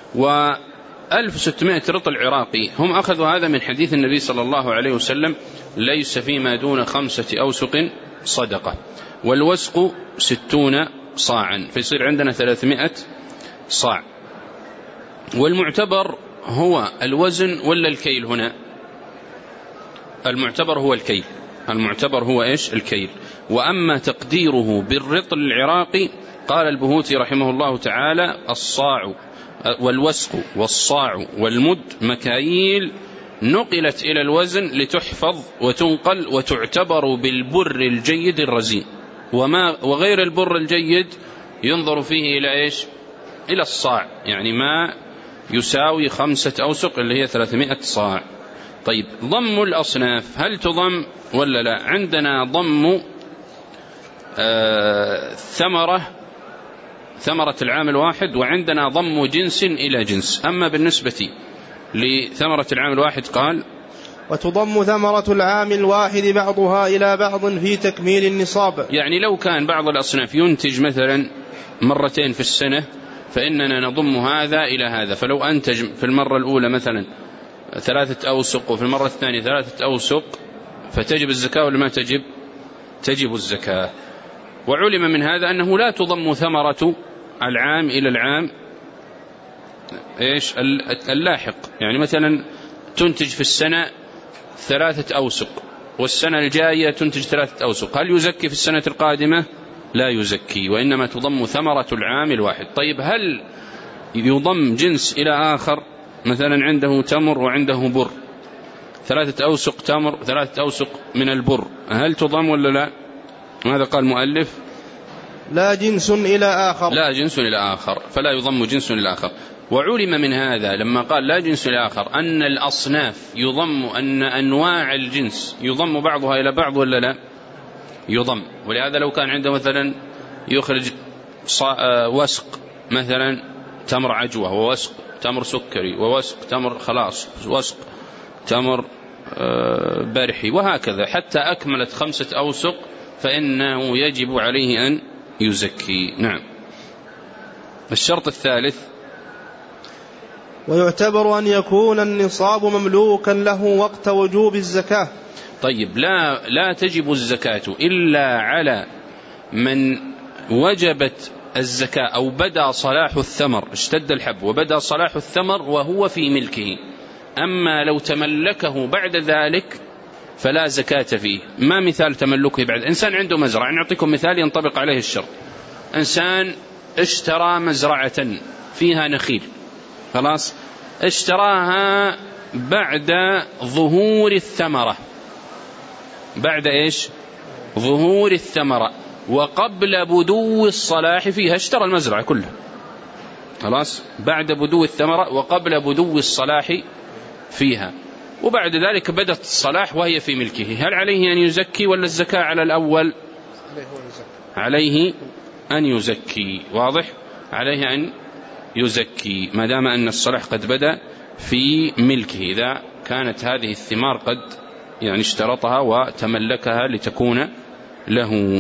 و1600 رطل عراقي هم أخذوا هذا من حديث النبي صلى الله عليه وسلم: ليس فيما دون 5 أوسق صدقة. والوسق 60 صاعا، فيصير عندنا 300 صاع. والمعتبر هو الوزن ولا الكيل هنا؟ المعتبر هو الكيل. المعتبر هو إيش؟ الكيل. وأما تقديره بالرطل العراقي، قال البهوتي رحمه الله تعالى: الصاع والوسق والصاع والمد مكاييل نقلت إلى الوزن لتحفظ وتنقل وتعتبر بالبر الجيد الرزين، وغير البر الجيد ينظر فيه إلى إيش؟ إلى الصاع، يعني ما يساوي 5 أوسق اللي هي 300 صاع. طيب، ضم الأصناف هل تضم ولا لا؟ عندنا ضم ثمرة العام الواحد، وعندنا ضم جنس إلى جنس. أما بالنسبة لثمرة العام الواحد قال: وتضم ثمرة العام الواحد بعضها إلى بعض في تكميل النصاب. يعني لو كان بعض الأصناف ينتج مثلا 2 في السنة، فإننا نضم هذا إلى هذا. فلو أنتج في المرة الأولى مثلا 3 أوسق وفي المرة الثانية 3 أوسق، فتجب الزكاة ولا ما تجب؟ تجب الزكاة. وعلم من هذا أنه لا تضم ثمرة العام إلى العام إيش اللاحق. يعني مثلا تنتج في السنة 3 أوسق والسنة الجاية تنتج 3 أوسق، هل يزكي في السنة القادمة؟ لا يزكي، وإنما تضم ثمرة العام الواحد. طيب، هل يضم جنس إلى آخر؟ مثلا عنده تمر وعنده بر، 3 أوسق تمر 3 أوسق من البر، هل تضم ولا لا؟ ماذا قال المؤلف؟ لا جنس إلى آخر. لا جنس إلى آخر، فلا يضم جنس إلى آخر. وعلم من هذا لما قال لا جنس إلى آخر أن الأصناف يضم، أن أنواع الجنس يضم بعضها إلى بعض ولا لا؟ يضم. ولهذا لو كان عنده مثلا يخرج وسق، مثلا تمر عجوة، ووسق تمر سكري، ووسق تمر خلاص، وسق تمر برحي، وهكذا حتى أكملت 5 أوسق، فإنه يجب عليه أن يزكي. نعم. الشرط الثالث ويعتبر أن يكون النصاب مملوكا له وقت وجوب الزكاة. طيب، لا تجب الزكاة إلا على من وجبت الزكاة أو بدأ صلاح الثمر، اشتد الحب وبدأ صلاح الثمر وهو في ملكه. أما لو تملكه بعد ذلك فلا زكاة فيه. ما مثال تملكه بعد؟ إنسان عنده مزرعة، نعطيكم مثال ينطبق عليه الشرط. إنسان اشترى مزرعة فيها نخيل، خلاص، اشتراها بعد ظهور الثمرة. بعد إيش؟ ظهور الثمرة وقبل بدو الصلاح فيها. اشترى المزرعة كلها، خلاص، بعد بدو الثمرة وقبل بدو الصلاح فيها، وبعد ذلك بدت الصلاح وهي في ملكه. هل عليه أن يزكي ولا الزكاة على الأول؟ عليه أن يزكي. واضح؟ عليه أن يزكي ما دام أن الصلاح قد بدأ في ملكه، إذا كانت هذه الثمار قد اشترطها وتملكها لتكون له.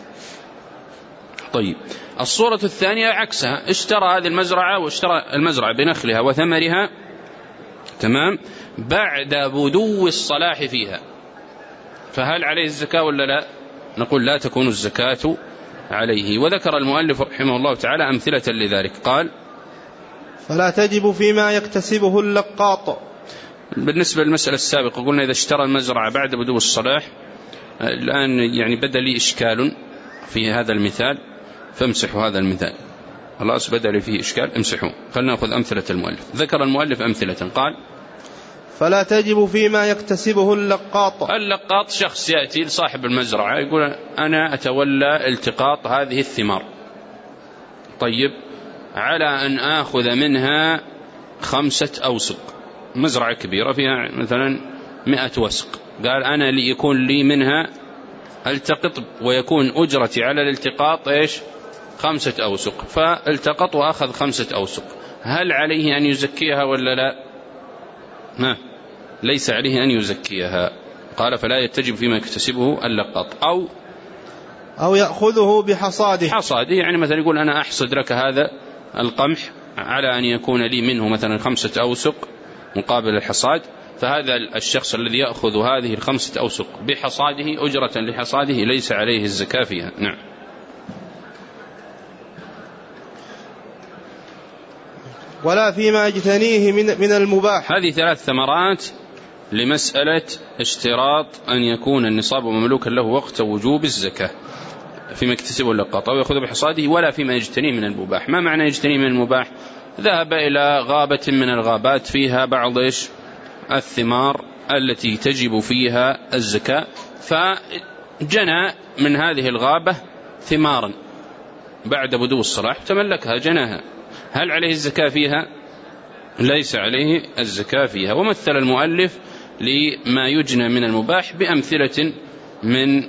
طيب، الصورة الثانية عكسها، اشترى هذه المزرعة واشترى المزرعة بنخلها وثمرها، تمام، بعد بدو الصلاح فيها، فهل عليه الزكاة ولا لا؟ نقول لا تكون الزكاة عليه. وذكر المؤلف رحمه الله تعالى أمثلة لذلك، قال: فلا تجب فيما يكتسبه اللقاط. بالنسبة للمسألة السابقة قلنا إذا اشترى المزرعة بعد بدو الصلاح، الآن بدأ لي إشكال في هذا المثال، فامسحوا هذا المثال، خلاص بدأ لي فيه إشكال، امسحوا. خلنا نأخذ أمثلة المؤلف. ذكر المؤلف أمثلة، قال: فلا تجب فيما يكتسبه اللقاط. اللقاط شخص يأتي لصاحب المزرعة يقول: أنا أتولى التقاط هذه الثمار، طيب، على أن آخذ منها 5 أوسق. مزرعة كبيرة فيها مثلا 100 وسق، قال: أنا يكون لي منها التقط ويكون أجرتي على الالتقاط 5 أوسق. فالتقط وأخذ 5 أوسق، هل عليه أن يزكيها ولا لا؟ ليس عليه أن يزكيها. قال: فلا يتجب فيما يكتسبه اللقاط. أو يأخذه بحصاده. حصاده مثلا يقول: أنا أحصد لك هذا القمح على أن يكون لي منه مثلا 5 أوسق مقابل الحصاد، فهذا الشخص الذي يأخذ هذه 5 أوسق بحصاده أجرة لحصاده ليس عليه الزكاة فيها. نعم. ولا فيما يجتنيه من المباح. هذه 3 ثمرات لمسألة اشتراط أن يكون النصاب مملوكا له وقت وجوب الزكاة فيما يكتسبه اللقاط أو يأخذ بحصاده، ولا فيما يجتنيه من المباح. ما معنى يجتنيه من المباح؟ ذهب إلى غابة من الغابات فيها بعض الثمار التي تجب فيها الزكاة، فجنى من هذه الغابة ثمارا بعد بدو الصلاح تملكها، جناها، هل عليه الزكاة فيها؟ ليس عليه الزكاة فيها. ومثل المؤلف لما يجنى من المباح بأمثلة من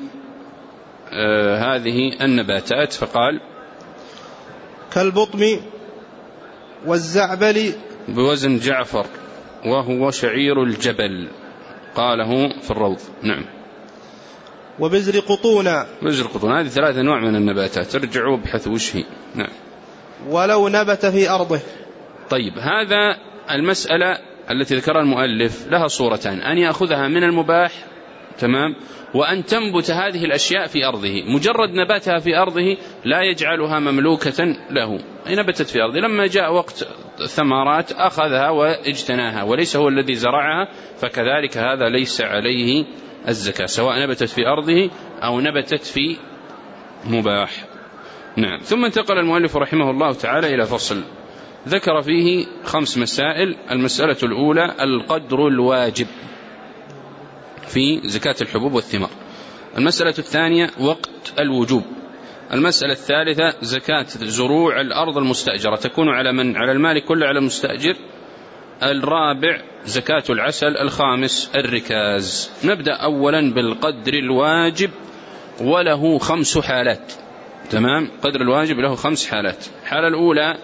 هذه النباتات، فقال: كالبطم والزعبل بوزن جعفر وهو شعير الجبل، قاله في الروض. نعم. وبزر قطونا. بزر قطونا، هذه 3 أنواع من النباتات، ارجعوا ابحثوا وش هي. نعم. ولو نبت في أرضه. طيب، هذا المسألة التي ذكرها المؤلف لها صورتان: أن يأخذها من المباح، تمام، وأن تنبت هذه الأشياء في أرضه. مجرد نباتها في أرضه لا يجعلها مملوكة له، أي نبتت في أرضه، لما جاء وقت ثمرات أخذها واجتناها وليس هو الذي زرعها، فكذلك هذا ليس عليه الزكاة سواء نبتت في أرضه أو نبتت في مباح. نعم. ثم انتقل المؤلف رحمه الله تعالى إلى فصل ذكر فيه 5 مسائل. المسألة الأولى: القدر الواجب في زكاة الحبوب والثمار. المسألة الثانية: وقت الوجوب. المسألة الثالثة: زكاة زروع الأرض المستأجرة، تكون على المالك كله، على المستأجر. الرابع: زكاة العسل. الخامس: الركاز. نبدأ أولا بالقدر الواجب، وله 5 حالات، تمام. قدر الواجب له 5 حالات. الحالة الأولى: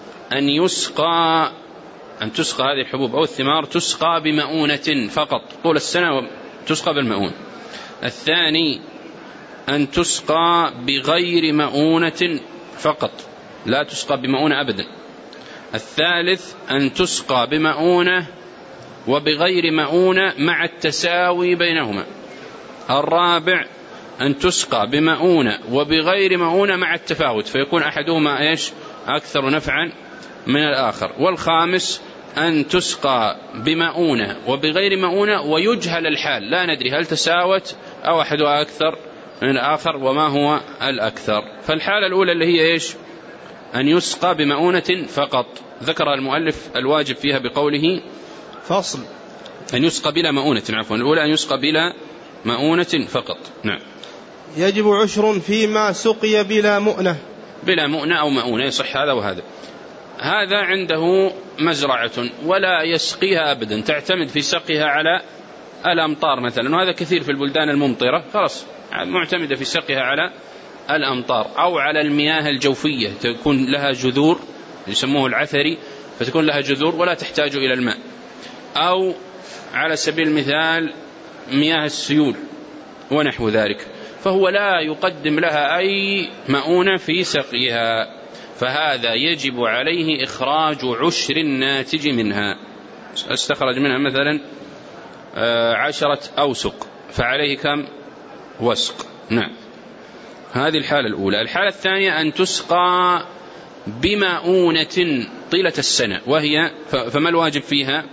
أن تسقى هذه الحبوب أو الثمار تسقى بمؤونة فقط طول السنة، تسقى بالمؤون. الثاني: أن تسقى بغير مؤونة فقط، لا تسقى بمؤونة أبدا. الثالث أن تسقى بمؤونة وبغير مؤونة مع التساوي بينهما. الرابع أن تسقى بمؤونة وبغير مؤونة مع التفاوت، فيكون أحدهما إيش أكثر نفعا من الآخر. والخامس أن تسقى بمؤونة وبغير مؤونة ويجهل الحال، لا ندري هل تساوت أو أحدها أكثر من الآخر وما هو الأكثر. فالحالة الأولى اللي هي إيش أن يسقى بمؤونة فقط، ذكر المؤلف الواجب فيها بقوله فصل. أن يسقى بلا مؤونة، عفوا الأولى أن يسقى بلا مؤونة فقط. نعم. يجب عشر فيما سقي بلا مؤنة. بلا مؤنة أو مؤونة يصح هذا وهذا. هذا عنده مزرعة ولا يسقيها أبدا، تعتمد في سقيها على الأمطار مثلا، وهذا كثير في البلدان الممطرة، خلاص معتمدة في سقيها على الأمطار أو على المياه الجوفية، تكون لها جذور يسموه العثري، فتكون لها جذور ولا تحتاج إلى الماء. أو على سبيل المثال مياه السيول ونحو ذلك، فهو لا يقدم لها أي مؤونة في سقيها، فهذا يجب عليه إخراج عشر الناتج منها. استخرج منها مثلا 10 أوسق، فعليه كم وسق. نعم، هذه الحالة الأولى. الحالة الثانية أن تسقى بمؤونة طيلة السنة، وهي فما الواجب فيها؟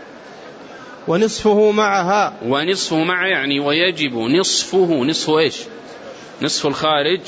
ونصفه معها. ونصفه مع يعني ويجب نصفه. نصفه إيش؟ نصف الخارج،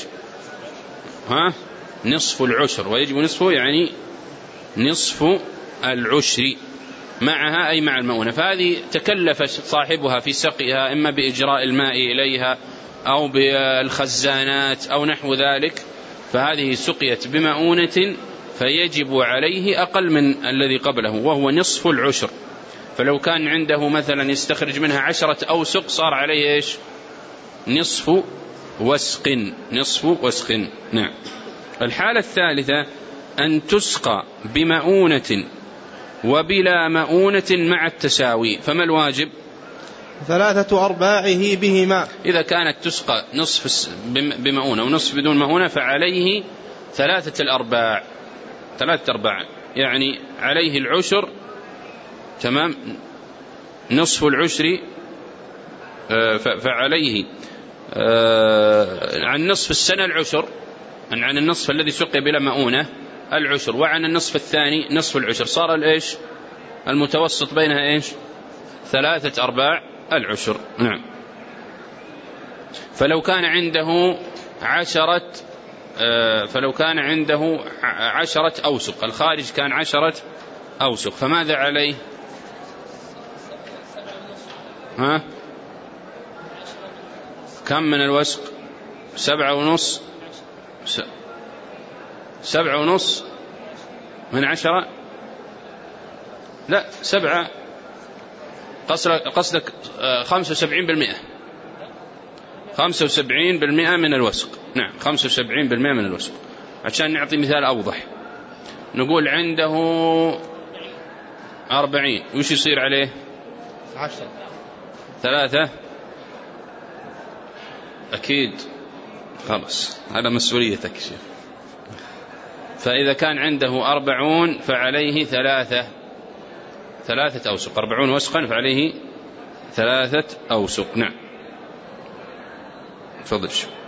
نصف العشر، ويجب نصفه يعني نصف العشر معها أي مع المؤونة. فهذه تكلف صاحبها في سقيها إما بإجراء الماء إليها أو بالخزانات أو نحو ذلك، فهذه سقيت بمؤونة فيجب عليه أقل من الذي قبله وهو نصف العشر. فلو كان عنده مثلا يستخرج منها 10 أوسق صار عليه إيش؟ نصف وسق. نصف وسق. نعم. الحالة الثالثة أن تسقى بمؤونة وبلا مؤونة مع التساوي، فما الواجب؟ 3 أرباعه بهما. إذا كانت تسقى نصف بمؤونة ونصف بدون مؤونة فعليه 3 أرباع. 3 أرباع يعني عليه العشر، تمام، نصف العشر، فعليه عن نصف السنة العشر، عن النصف الذي سقي بلا مؤونة العشر، وعن النصف الثاني نصف العشر، صار الإيش المتوسط بينها إيش؟ 3 أرباع العشر. نعم. فلو كان عنده 10 أوسق، الخارج كان 10 أوسق، فماذا عليه؟ كم من الوسق؟ 7.5. 7.5 من 10؟ لا 7، قصدك 75%. 75% من الوسق. نعم، 75% من الوسق. عشان نعطي مثال أوضح، نقول عنده 40، وش يصير عليه؟ 10. 3 أكيد، خلاص هذا مسؤوليتك شيخ. فإذا كان عنده 40 فعليه 3 أوسق. 40 وسقا فعليه 3 أوسق. نعم. تفضل.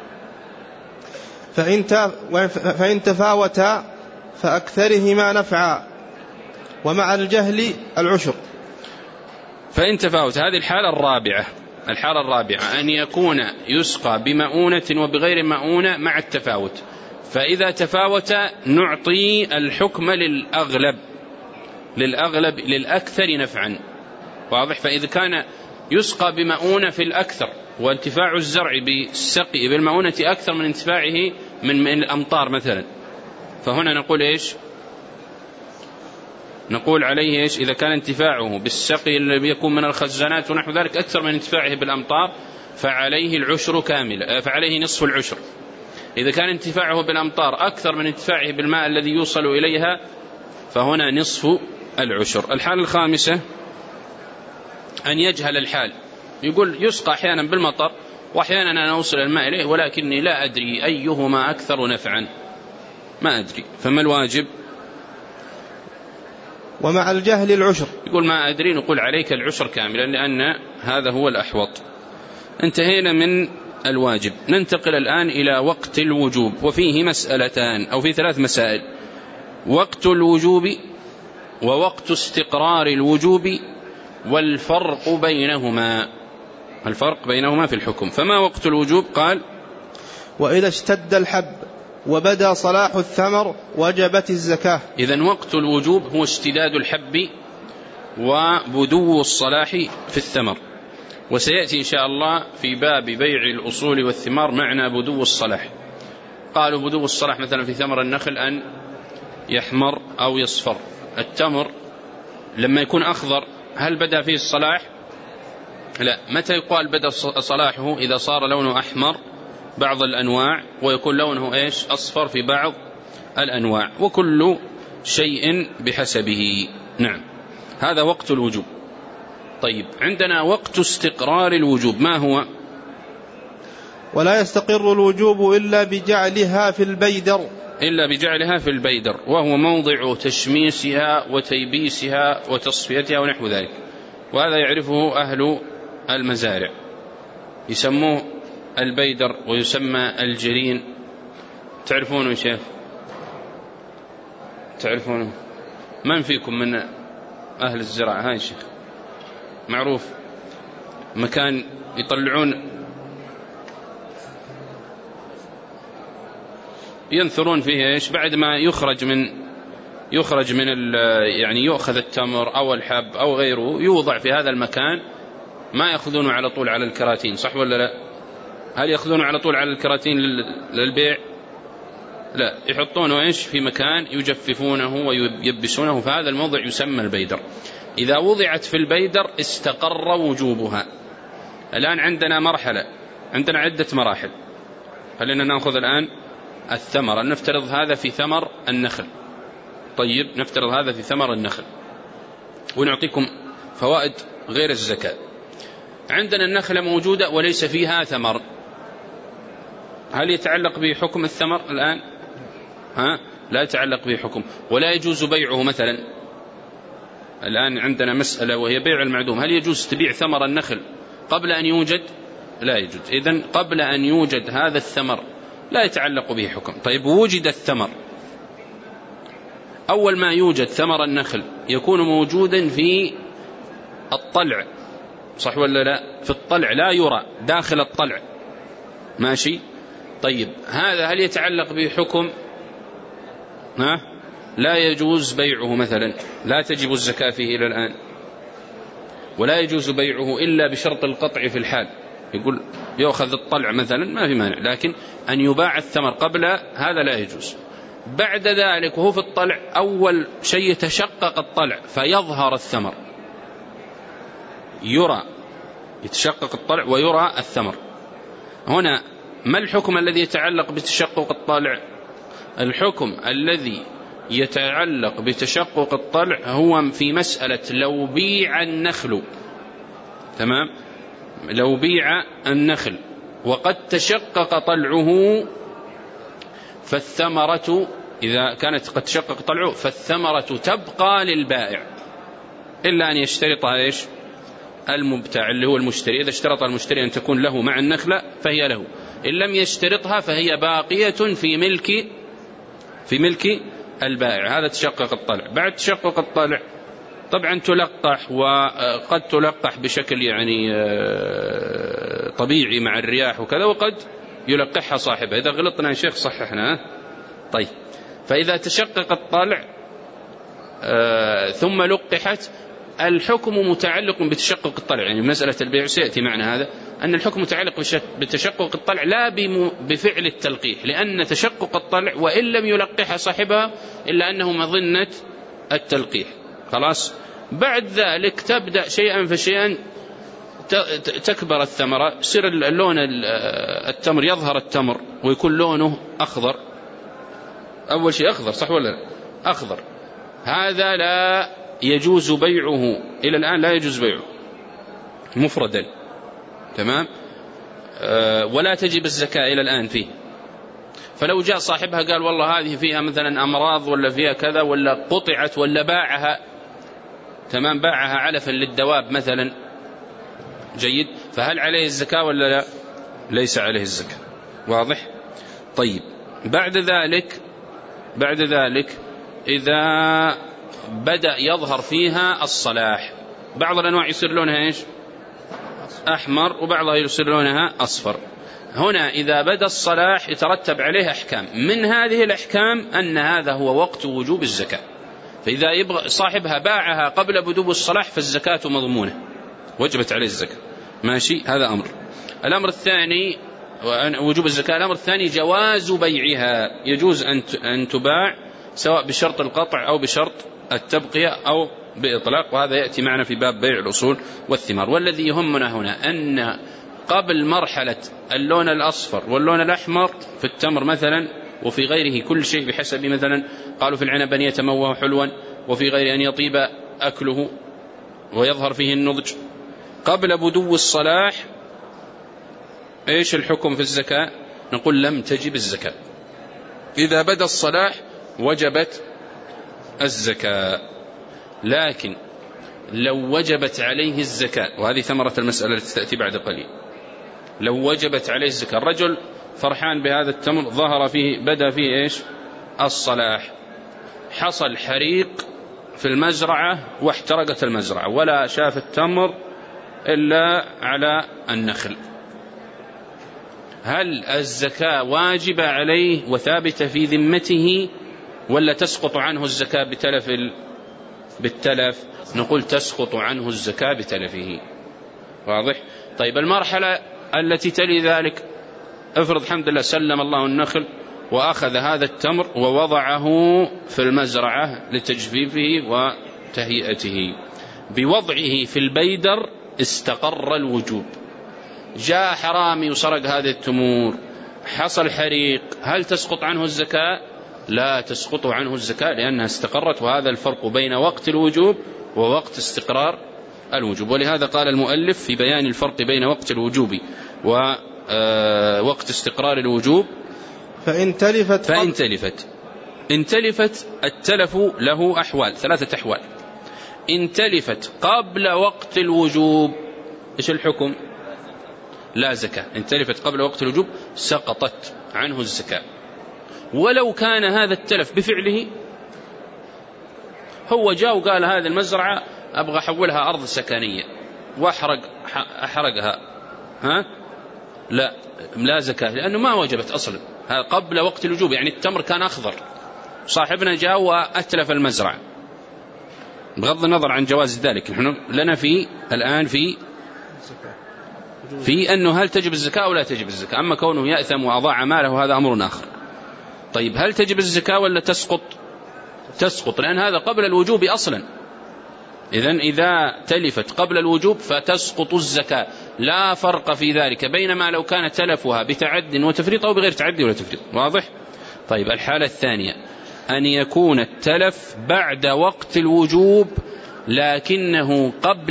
فإن تفاوتا فأكثرهما نفعا، ومع الجهل العشر. فإن تفاوت، هذه الحالة الرابعة. الحالة الرابعة أن يكون يسقى بمؤونة وبغير مؤونة مع التفاوت، فإذا تفاوت نعطي الحكم للأغلب للأكثر نفعا، واضح؟ فإذا كان يسقى بمؤونة في الأكثر وانتفاع الزرع بالسقي بالمؤونة أكثر من انتفاعه من الأمطار مثلا، فهنا نقول إيش؟ نقول عليه إيش؟ إذا كان انتفاعه بالسقي الذي يكون من الخزانات ونحو ذلك أكثر من انتفاعه بالأمطار فعليه العشر كامل، فعليه نصف العشر. إذا كان انتفاعه بالأمطار أكثر من انتفاعه بالماء الذي يوصل إليها فهنا نصف العشر. الحالة الخامسة أن يجهل الحال، يقول يسقى أحيانا بالمطر وأحيانا أنا أوصل الماء إليه ولكني لا أدري أيهما أكثر نفعا، ما أدري، فما الواجب؟ ومع الجهل العشر. يقول ما أدري، نقول عليك العشر كاملا لأن هذا هو الأحوط. انتهينا من الواجب. ننتقل الآن إلى وقت الوجوب، وفيه مسألتان أو في 3 مسائل: وقت الوجوب، ووقت استقرار الوجوب، والفرق بينهما. الفرق بينهما في الحكم. فما وقت الوجوب؟ قال: وإذا اشتد الحب وبدا صلاح الثمر وجبت الزكاة. إذن وقت الوجوب هو اشتداد الحب وبدو الصلاح في الثمر، وسيأتي إن شاء الله في باب بيع الأصول والثمار معنى بدو الصلاح. قالوا بدو الصلاح مثلا في ثمر النخل أن يحمر أو يصفر. التمر لما يكون أخضر هل بدأ فيه الصلاح؟ لا. متى يقال بدأ صلاحه؟ إذا صار لونه أحمر بعض الأنواع ويكون لونه إيش؟ أصفر في بعض الأنواع، وكل شيء بحسبه. نعم، هذا وقت الوجوب. طيب، عندنا وقت استقرار الوجوب، ما هو؟ ولا يستقر الوجوب إلا بجعلها في البيدر. إلا بجعلها في البيدر، وهو موضع تشميسها وتيبيسها وتصفيتها ونحو ذلك. وهذا يعرفه أهل المزارع، يسموه البيدر ويسمى الجرين. تعرفونه يا شيخ؟ تعرفونه؟ من فيكم من أهل الزراعة؟ هاي شيخ معروف، مكان يطلعون ينثرون فيه إيش؟ بعد ما يخرج من يعني يؤخذ التمر أو الحب أو غيره، يوضع في هذا المكان. ما يأخذونه على طول على الكراتين، صح ولا لا؟ هل يأخذونه على طول على الكراتين للبيع؟ لا، يحطونه إيش؟ في مكان يجففونه ويبسونه، فهذا الموضع يسمى البيدر. إذا وضعت في البيدر استقر وجوبها. الآن عندنا مرحلة، عندنا عدة مراحل. خلينا نأخذ الآن الثمر، نفترض هذا في ثمر النخل. طيب، نفترض هذا في ثمر النخل، ونعطيكم فوائد غير الزكاة. عندنا النخلة موجودة وليس فيها ثمر، هل يتعلق به حكم الثمر الآن؟ لا يتعلق به حكم، ولا يجوز بيعه مثلا. الآن عندنا مسألة وهي بيع المعدوم، هل يجوز تبيع ثمر النخل قبل أن يوجد؟ لا يجوز. إذن قبل أن يوجد هذا الثمر لا يتعلق به حكم. طيب، وجد الثمر، أول ما يوجد ثمر النخل يكون موجودا في الطلع، صح ولا لا؟ في الطلع، لا يرى داخل الطلع، ماشي؟ طيب، هذا هل يتعلق به حكم؟ لا يجوز بيعه مثلا، لا تجب الزكاة فيه إلى الآن، ولا يجوز بيعه إلا بشرط القطع في الحال. يقول يأخذ الطلع مثلا ما في مانع، لكن أن يباع الثمر قبل هذا لا يجوز. بعد ذلك وهو في الطلع، أول شيء يتشقق الطلع فيظهر الثمر، يتشقق الطلع ويرى الثمر. هنا ما الحكم الذي يتعلق بتشقق الطلع؟ الحكم الذي يتعلق بتشقق الطلع هو في مسألة لو بيع النخل، تمام؟ لو بيع النخل وقد تشقق طلعه، فالثمرة إذا كانت قد تشقق طلعه فالثمرة تبقى للبائع، إلا أن يشترطها إيش؟ المبتاع اللي هو المشتري. إذا اشترط المشتري أن تكون له مع النخلة فهي له، إن لم يشترطها فهي باقية في ملك البائع. هذا تشقق الطلع. بعد تشقق الطلع طبعا تلقح، وقد تلقح بشكل يعني طبيعي مع الرياح وكذا، وقد يلقحها صاحبها. إذا غلطنا يا شيخ صححنا. طيب، فإذا تشقق الطلع ثم لقحت، الحكم متعلق بتشقق الطلع. يعني مسألة البيع سيأتي معنا هذا، أن الحكم متعلق بتشقق الطلع لا بفعل التلقيح، لأن تشقق الطلع وإن لم يلقح صاحبها إلا أنه مظنة التلقيح. خلاص، بعد ذلك تبدأ شيئا فشيئا تكبر الثمرة، يصير اللون التمر، يظهر التمر ويكون لونه أخضر. أول شيء أخضر، صح ولا لا؟ أخضر، هذا لا يجوز بيعه إلى الآن، لا يجوز بيعه مفردا، تمام؟ ولا تجب الزكاة إلى الآن فيه. فلو جاء صاحبها قال والله هذه فيها مثلا أمراض ولا فيها كذا ولا قطعت ولا باعها تمام، باعها علفا للدواب مثلا، جيد، فهل عليه الزكاة ولا لا؟ ليس عليه الزكاة. واضح؟ طيب، بعد ذلك إذا بدأ يظهر فيها الصلاح، بعض الأنواع يصير لونها إيش؟ أحمر، وبعضها يصير لونها أصفر. هنا إذا بدأ الصلاح يترتب عليه أحكام، من هذه الأحكام أن هذا هو وقت وجوب الزكاة، فإذا يبغى صاحبها باعها قبل بدو الصلاح فالزكاة مضمونة، وجبت عليه الزكاة. ماشي، هذا أمر. الأمر الثاني وجوب الزكاة. الأمر الثاني جواز بيعها، يجوز أن تباع سواء بشرط القطع أو بشرط التبقية أو بإطلاق، وهذا يأتي معنا في باب بيع الأصول والثمار. والذي يهمنا هنا أن قبل مرحلة اللون الأصفر واللون الأحمر في التمر مثلا وفي غيره كل شيء بحسب، مثلا قالوا في العنب أن يتموه حلوا، وفي غير أن يطيب أكله ويظهر فيه النضج، قبل بدو الصلاح إيش الحكم في الزكاة؟ نقول لم تجب الزكاة. إذا بدا الصلاح وجبت الزكاة. لكن لو وجبت عليه الزكاة، وهذه ثمرة المسألة التي تأتي بعد قليل، لو وجبت عليه الزكاة، الرجل فرحان بهذا التمر، ظهر فيه بدا فيه إيش؟ الصلاح، حصل حريق في المزرعة واحترقت المزرعة ولا شاف التمر إلا على النخل، هل الزكاة واجبة عليه وثابتة في ذمته ولا تسقط عنه الزكاة بالتلف؟ نقول تسقط عنه الزكاة بتلفه. واضح؟ طيب، المرحلة التي تلي ذلك، افرض الحمد لله سلم الله النخل وأخذ هذا التمر ووضعه في المزرعة لتجفيفه وتهيئته، بوضعه في البيدر استقر الوجوب، جاء حرامي وسرق هذه التمور، حصل حريق، هل تسقط عنه الزكاة؟ لا تسقط عنه الزكاة لأنها استقرت، وهذا الفرق بين وقت الوجوب ووقت استقرار الوجوب. ولهذا قال المؤلف في بيان الفرق بين وقت الوجوب ووقت استقرار الوجوب: فإن تلفت التلف له أحوال، 3 أحوال. إن تلفت قبل وقت الوجوب إيش الحكم؟ لا زكاة. إن تلفت قبل وقت الوجوب سقطت عنه الزكاة. ولو كان هذا التلف بفعله، هو جاء وقال هذه المزرعة أبغى أحولها أرض سكنية وأحرقها، لا زكاة، لأنه ما وجبت أصلا قبل وقت الوجوب. يعني التمر كان أخضر، صاحبنا جاء وأتلف المزرعة، بغض النظر عن جواز ذلك، نحن لنا الآن في أنه هل تجب الزكاة أو لا تجب الزكاة. أما كونه يأثم وأضاع ماله هذا أمر آخر. طيب، هل تجب الزكاة ولا تسقط؟ تسقط، لأن هذا قبل الوجوب أصلا. إذا تلفت قبل الوجوب فتسقط الزكاة، لا فرق في ذلك بينما لو كان تلفها بتعد وتفريط أو بغير تعد ولا تفريط. واضح؟ طيب، الحالة الثانية أن يكون التلف بعد وقت الوجوب لكنه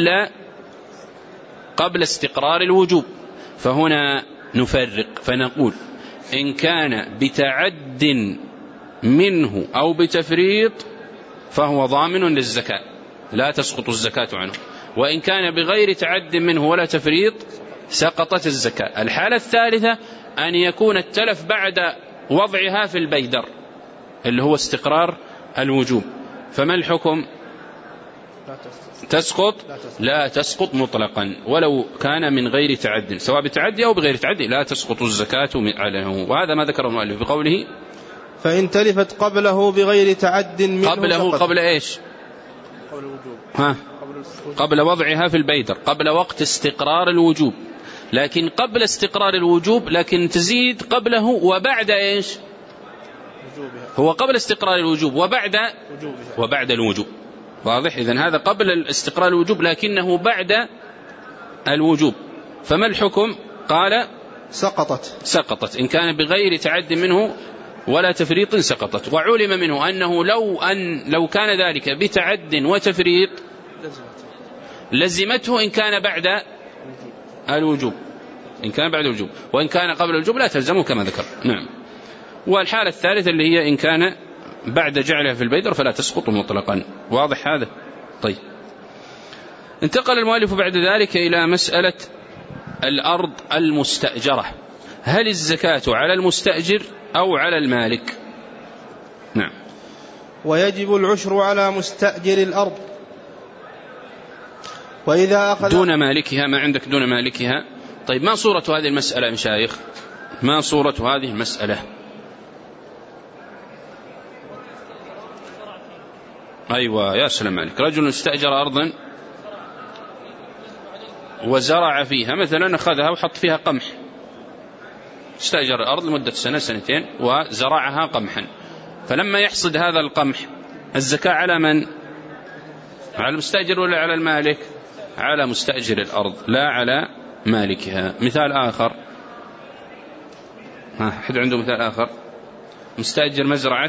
قبل استقرار الوجوب، فهنا نفرق فنقول إن كان بتعد منه أو بتفريط فهو ضامن للزكاة، لا تسقط الزكاة عنه، وإن كان بغير تعد منه ولا تفريط سقطت الزكاة. الحالة الثالثة أن يكون التلف بعد وضعها في البيدر اللي هو استقرار الوجوب، فما الحكم؟ تسقط؟ لا تسقط مطلقا، ولو كان من غير تعد، سواء بتعدي أو بغير تعدي لا تسقط الزكاة عليه. وهذا ما ذكر المؤلف بقوله: فإن تلفت قبله بغير تعد منه. قبل إيش؟ قبل الوجوب. قبل وضعها في البيدر، قبل وقت استقرار الوجوب، لكن قبل استقرار الوجوب، لكن تزيد قبله وبعد إيش؟ هو قبل استقرار الوجوب وبعد الوجوب. واضح؟ إذن هذا قبل استقرار الوجوب لكنه بعد الوجوب، فما الحكم؟ قال: سقطت إن كان بغير تعد منه ولا تفريط سقطت. وعلم منه أنه لو كان ذلك بتعد وتفريط لزمته إن كان بعد الوجوب، وإن كان قبل الوجوب لا تلزمه كما ذكر. نعم. والحالة الثالثة اللي هي إن كان بعد جعلها في البيدر فلا تسقط مطلقا. واضح هذا؟ طيب، انتقل المؤلف بعد ذلك إلى مسألة الأرض المستأجرة، هل الزكاة على المستأجر أو على المالك؟ نعم. ويجب العشر على مستأجر الأرض وإذا أخذ دون مالكها. ما عندك دون مالكها؟ طيب ما صورة هذه المسألة يا مشايخ؟ ما صورة هذه المسألة؟ أيوة يا سلام عليك، رجل استأجر أرضا وزرع فيها، مثلا أخذها وحط فيها قمح، استأجر الأرض لمدة سنة سنتين وزرعها قمحا، فلما يحصد هذا القمح الزكاة على من؟ على المستأجر ولا على المالك؟ على مستأجر الأرض لا على مالكها. مثال آخر، أحد عنده مثال آخر؟ مستأجر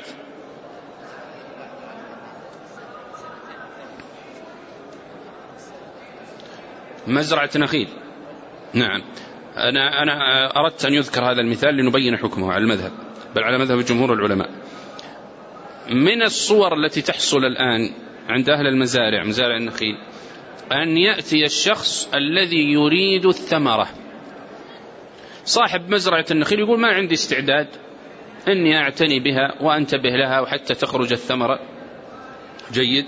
مزرعة نخيل. نعم، أنا أردت أن يذكر هذا المثال لنبين حكمه على المذهب، بل على مذهب جمهور العلماء. من الصور التي تحصل الآن عند أهل المزارع، مزارع النخيل، أن يأتي الشخص الذي يريد الثمرة، صاحب مزرعة النخيل يقول ما عندي استعداد أني أعتني بها وأنتبه لها وحتى تخرج الثمرة جيد،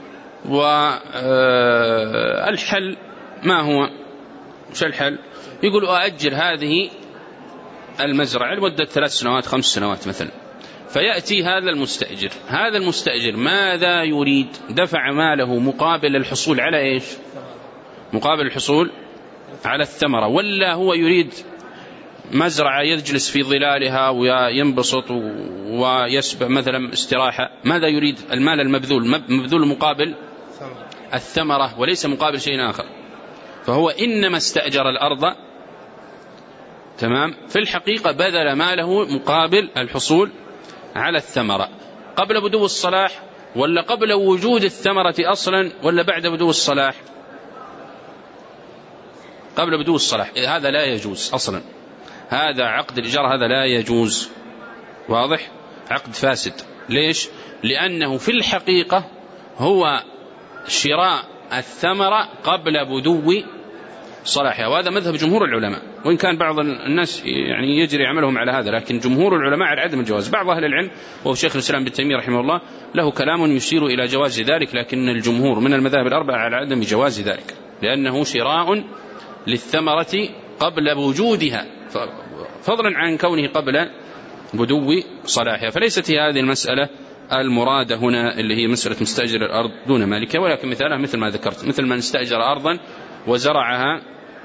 والحل ما هو؟ وش الحل؟ يقول أأجل هذه المزرعة لمدة 3 سنوات 5 سنوات مثلا. فيأتي هذا المستأجر ماذا يريد؟ دفع ماله مقابل الحصول على إيش؟ مقابل الحصول على الثمرة، ولا هو يريد مزرعة يجلس في ظلالها وينبسط ويسبح مثلا استراحة؟ ماذا يريد؟ المال المبذول مقابل الثمرة وليس مقابل شيء آخر. فهو إنما استأجر الأرض، تمام، في الحقيقة بذل ماله مقابل الحصول على الثمرة قبل بدو الصلاح، ولا قبل وجود الثمرة أصلا، ولا بعد بدو الصلاح؟ قبل بدو الصلاح. هذا لا يجوز أصلا، هذا عقد الإجارة هذا لا يجوز، واضح؟ عقد فاسد. ليش؟ لأنه في الحقيقة هو شراء الثمرة قبل بدو صلاحها، وهذا مذهب جمهور العلماء، وإن كان بعض الناس يعني يجري عملهم على هذا، لكن جمهور العلماء على عدم الجواز. بعض أهل العلم وهو شيخ الإسلام ابن تيمية رحمه الله له كلام يشير إلى جواز ذلك، لكن الجمهور من المذاهب الأربعة على عدم جواز ذلك، لأنه شراء للثمرة قبل وجودها، فضلا عن كونه قبل بدو صلاحها. فليست هذه المسألة المرادة هنا اللي هي مسألة مستأجر الأرض دون مالكها، ولكن مثالها مثل ما ذكرت، مثل من استأجر أرضا وزرعها،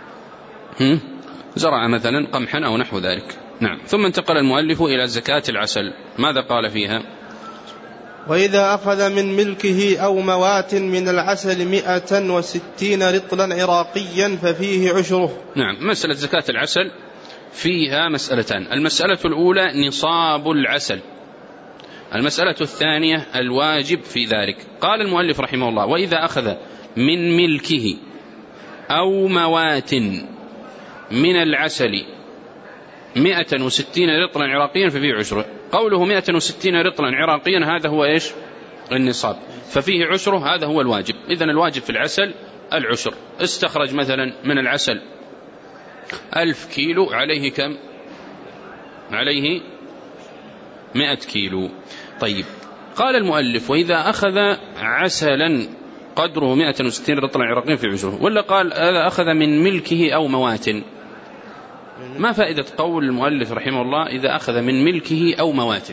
زرع مثلا قمحا أو نحو ذلك. نعم. ثم انتقل المؤلف إلى زكاة العسل، ماذا قال فيها؟ وإذا أخذ من ملكه أو موات من العسل 160 رطلا عراقيا ففيه عشره. نعم. مسألة زكاة العسل فيها مسألتان، المسألة الأولى نصاب العسل، المسألة الثانية الواجب في ذلك. قال المؤلف رحمه الله: وإذا أخذ من ملكه أو موات من العسل 160 رطلا عراقيا ففيه عشره. قوله 160 رطلا عراقيا هذا هو إيش؟ النصاب، ففيه عشره، هذا هو الواجب. إذن الواجب في العسل العشر. استخرج مثلا من العسل 1000 كيلو، عليه كم؟ عليه 100 كيلو. طيب، قال المؤلف: وإذا أخذ عسلا قدره 160 رطلا عراقيا في عشره، ولا قال هذا أخذ من ملكه أو موات؟ ما فائدة قول المؤلف رحمه الله إذا أخذ من ملكه أو موات؟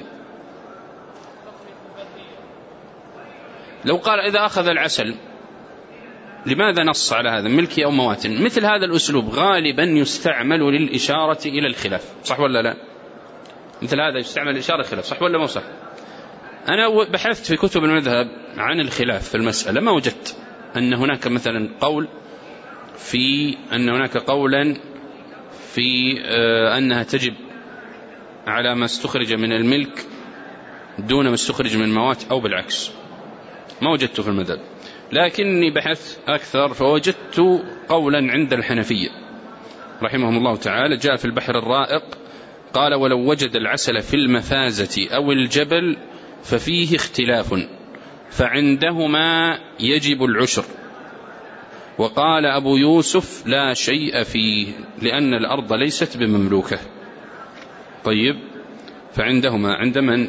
لو قال إذا أخذ العسل، لماذا نص على هذا ملكي أو موات؟ مثل هذا الأسلوب غالبا يستعمل للإشارة إلى الخلاف، صح ولا لا؟ مثل هذا يستعمل للإشارة الخلاف، صح ولا مو صح؟ أنا بحثت في كتب المذهب عن الخلاف في المسألة، ما وجدت أن هناك مثلا قول في أن هناك قولا في أنها تجب على ما استخرج من الملك دون ما استخرج من موات، أو بالعكس، ما وجدته في المذهب. لكني بحثت أكثر فوجدت قولا عند الحنفية رحمهم الله تعالى، جاء في البحر الرائق، قال: ولو وجد العسل في المفازة أو الجبل ففيه اختلاف، فعندهما يجب العشر، وقال أبو يوسف لا شيء فيه لأن الأرض ليست بمملوكة. طيب، فعندهما عند من؟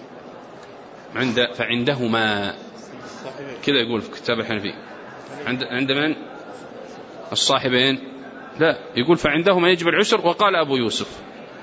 فعندهما كذا يقول في كتاب الحنفي. عند من؟ الصاحبين؟ لا، يقول فعندهما يجب العشر. وقال أبو يوسف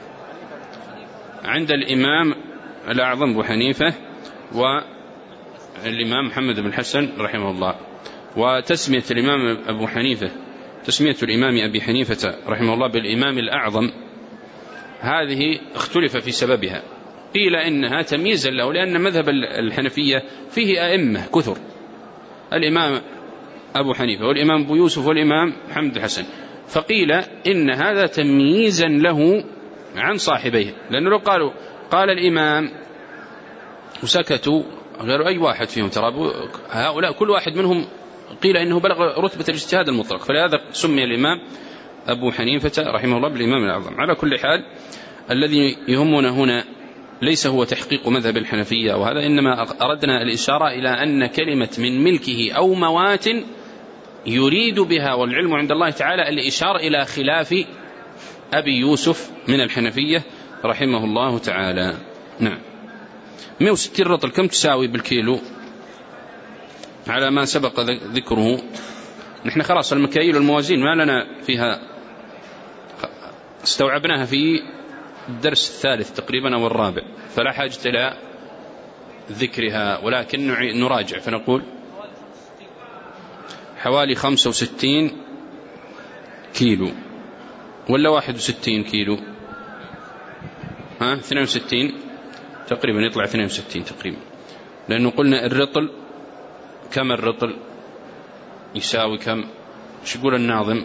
عند الإمام الأعظم أبو حنيفة والإمام محمد بن الحسن رحمه الله. وتسمية الإمام أبو حنيفة، تسمية الإمام أبي حنيفة رحمه الله بالإمام الأعظم هذه اختلف في سببها. قيل إنها تمييزا له، لأن مذهب الحنفية فيه أئمة كثر، الإمام أبو حنيفة والإمام أبو يوسف والإمام محمد الحسن، فقيل إن هذا تمييزا له عن صاحبيه. لأنه لو قال الإمام وسكتوا غير أي واحد فيهم، ترى هؤلاء كل واحد منهم قيل إنه بلغ رتبة الاجتهاد المطلق، فلهذا سمي الإمام أبو حنيفة رحمه الله بالإمام الأعظم. على كل حال الذي يهمنا هنا ليس هو تحقيق مذهب الحنفية وهذا، إنما أردنا الإشارة إلى أن كلمة من ملكه أو موات يريد بها، والعلم عند الله تعالى، الإشارة إلى خلاف أبي يوسف من الحنفية رحمه الله تعالى. نعم. 160 رطل كم تساوي بالكيلو على ما سبق ذكره؟ نحن خلاص المكاييل والموازين ما لنا فيها، استوعبناها في الدرس الثالث تقريبا أو الرابع، فلا حاجة إلى ذكرها، ولكن نراجع فنقول حوالي 65 كيلو ولا 61 كيلو، 62 تقريبا، يطلع 62 تقريبا، لأنه قلنا الرطل كم؟ الرطل يساوي كم؟ ايش يقول الناظم؟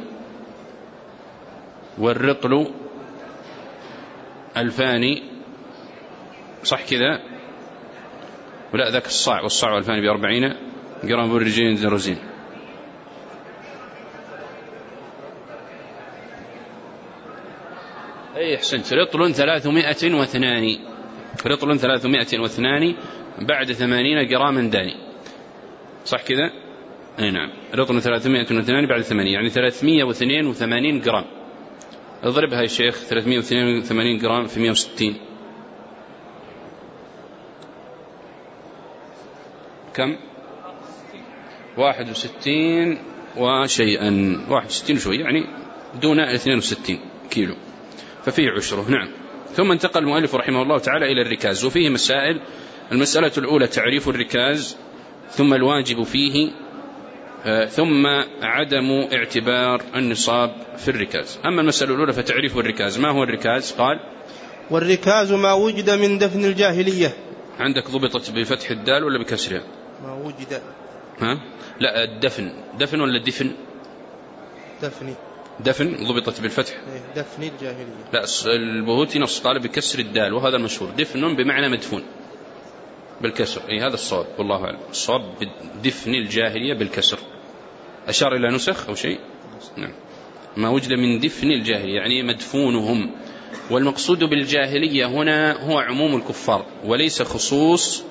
والرطل 2000، صح كذا؟ ولا ذاك الصاع، والصاع 2000 ب40 جرام بالرجين زرزين. اي احسنت، رطل 302، رطل 302 بعد 80 جراما داني، صح كذا؟ اي نعم، رطل 302 بعد 80 يعني 382 جرام. اضربها يا شيخ، 382 جرام في 160 كم؟ 61 وشيئا، 61 شوي، يعني دون 62 كيلو، ففيه عشره. نعم. ثم انتقل المؤلف رحمه الله تعالى إلى الركاز، وفيه مسائل. المسألة الأولى تعريف الركاز، ثم الواجب فيه، ثم عدم اعتبار النصاب في الركاز. أما المسألة الأولى فتعريف الركاز. ما هو الركاز؟ قال والركاز ما وجد من دفن الجاهلية. عندك ضبطت بفتح الدال ولا بكسرها؟ ما وجد. لا، الدفن، دفن ولا دفن؟ دفني. دفن ضبطت بالفتح. دفن الجاهلية. لا، البهوتي نص قال بكسر الدال، وهذا المشهور، دفن بمعنى مدفون بالكسر. هذا الصواب والله أعلم، الصواب دفن الجاهلية بالكسر. أشار إلى نسخ أو شيء؟ نعم. ما وجد من دفن الجاهلية يعني مدفونهم، والمقصود بالجاهلية هنا هو عموم الكفار، وليس خصوص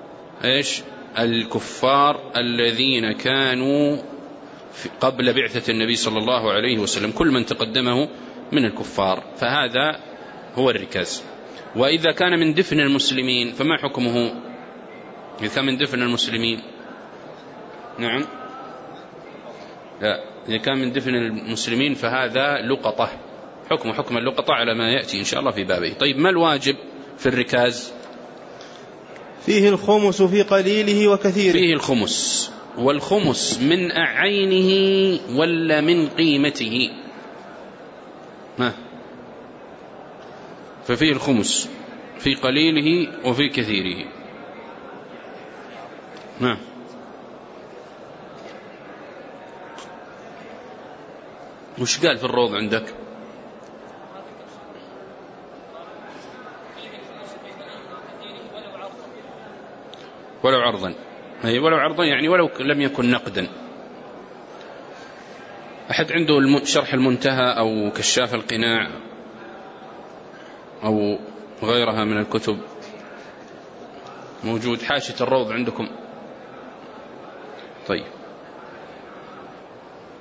الكفار الذين كانوا قبل بعثة النبي صلى الله عليه وسلم، كل من تقدمه من الكفار، فهذا هو الركاز. وإذا كان من دفن المسلمين فما حكمه؟ إذا كان من دفن المسلمين، نعم، لا، إذا كان من دفن المسلمين فهذا لقطة، حكم اللقطة على ما يأتي إن شاء الله في بابه. طيب، ما الواجب في الركاز؟ فيه الخمس في قليله وكثيره. فيه الخمس، والخمس من عينه ولا من قيمته؟ ففيه الخمس في قليله وفي كثيره. وش قال في الروض عندك؟ ولو عرضا، ولو عرضا يعني ولو لم يكن نقدا. أحد عنده شرح المنتهى أو كشاف القناع أو غيرها من الكتب؟ موجود. حاشية الروض عندكم؟ طيب،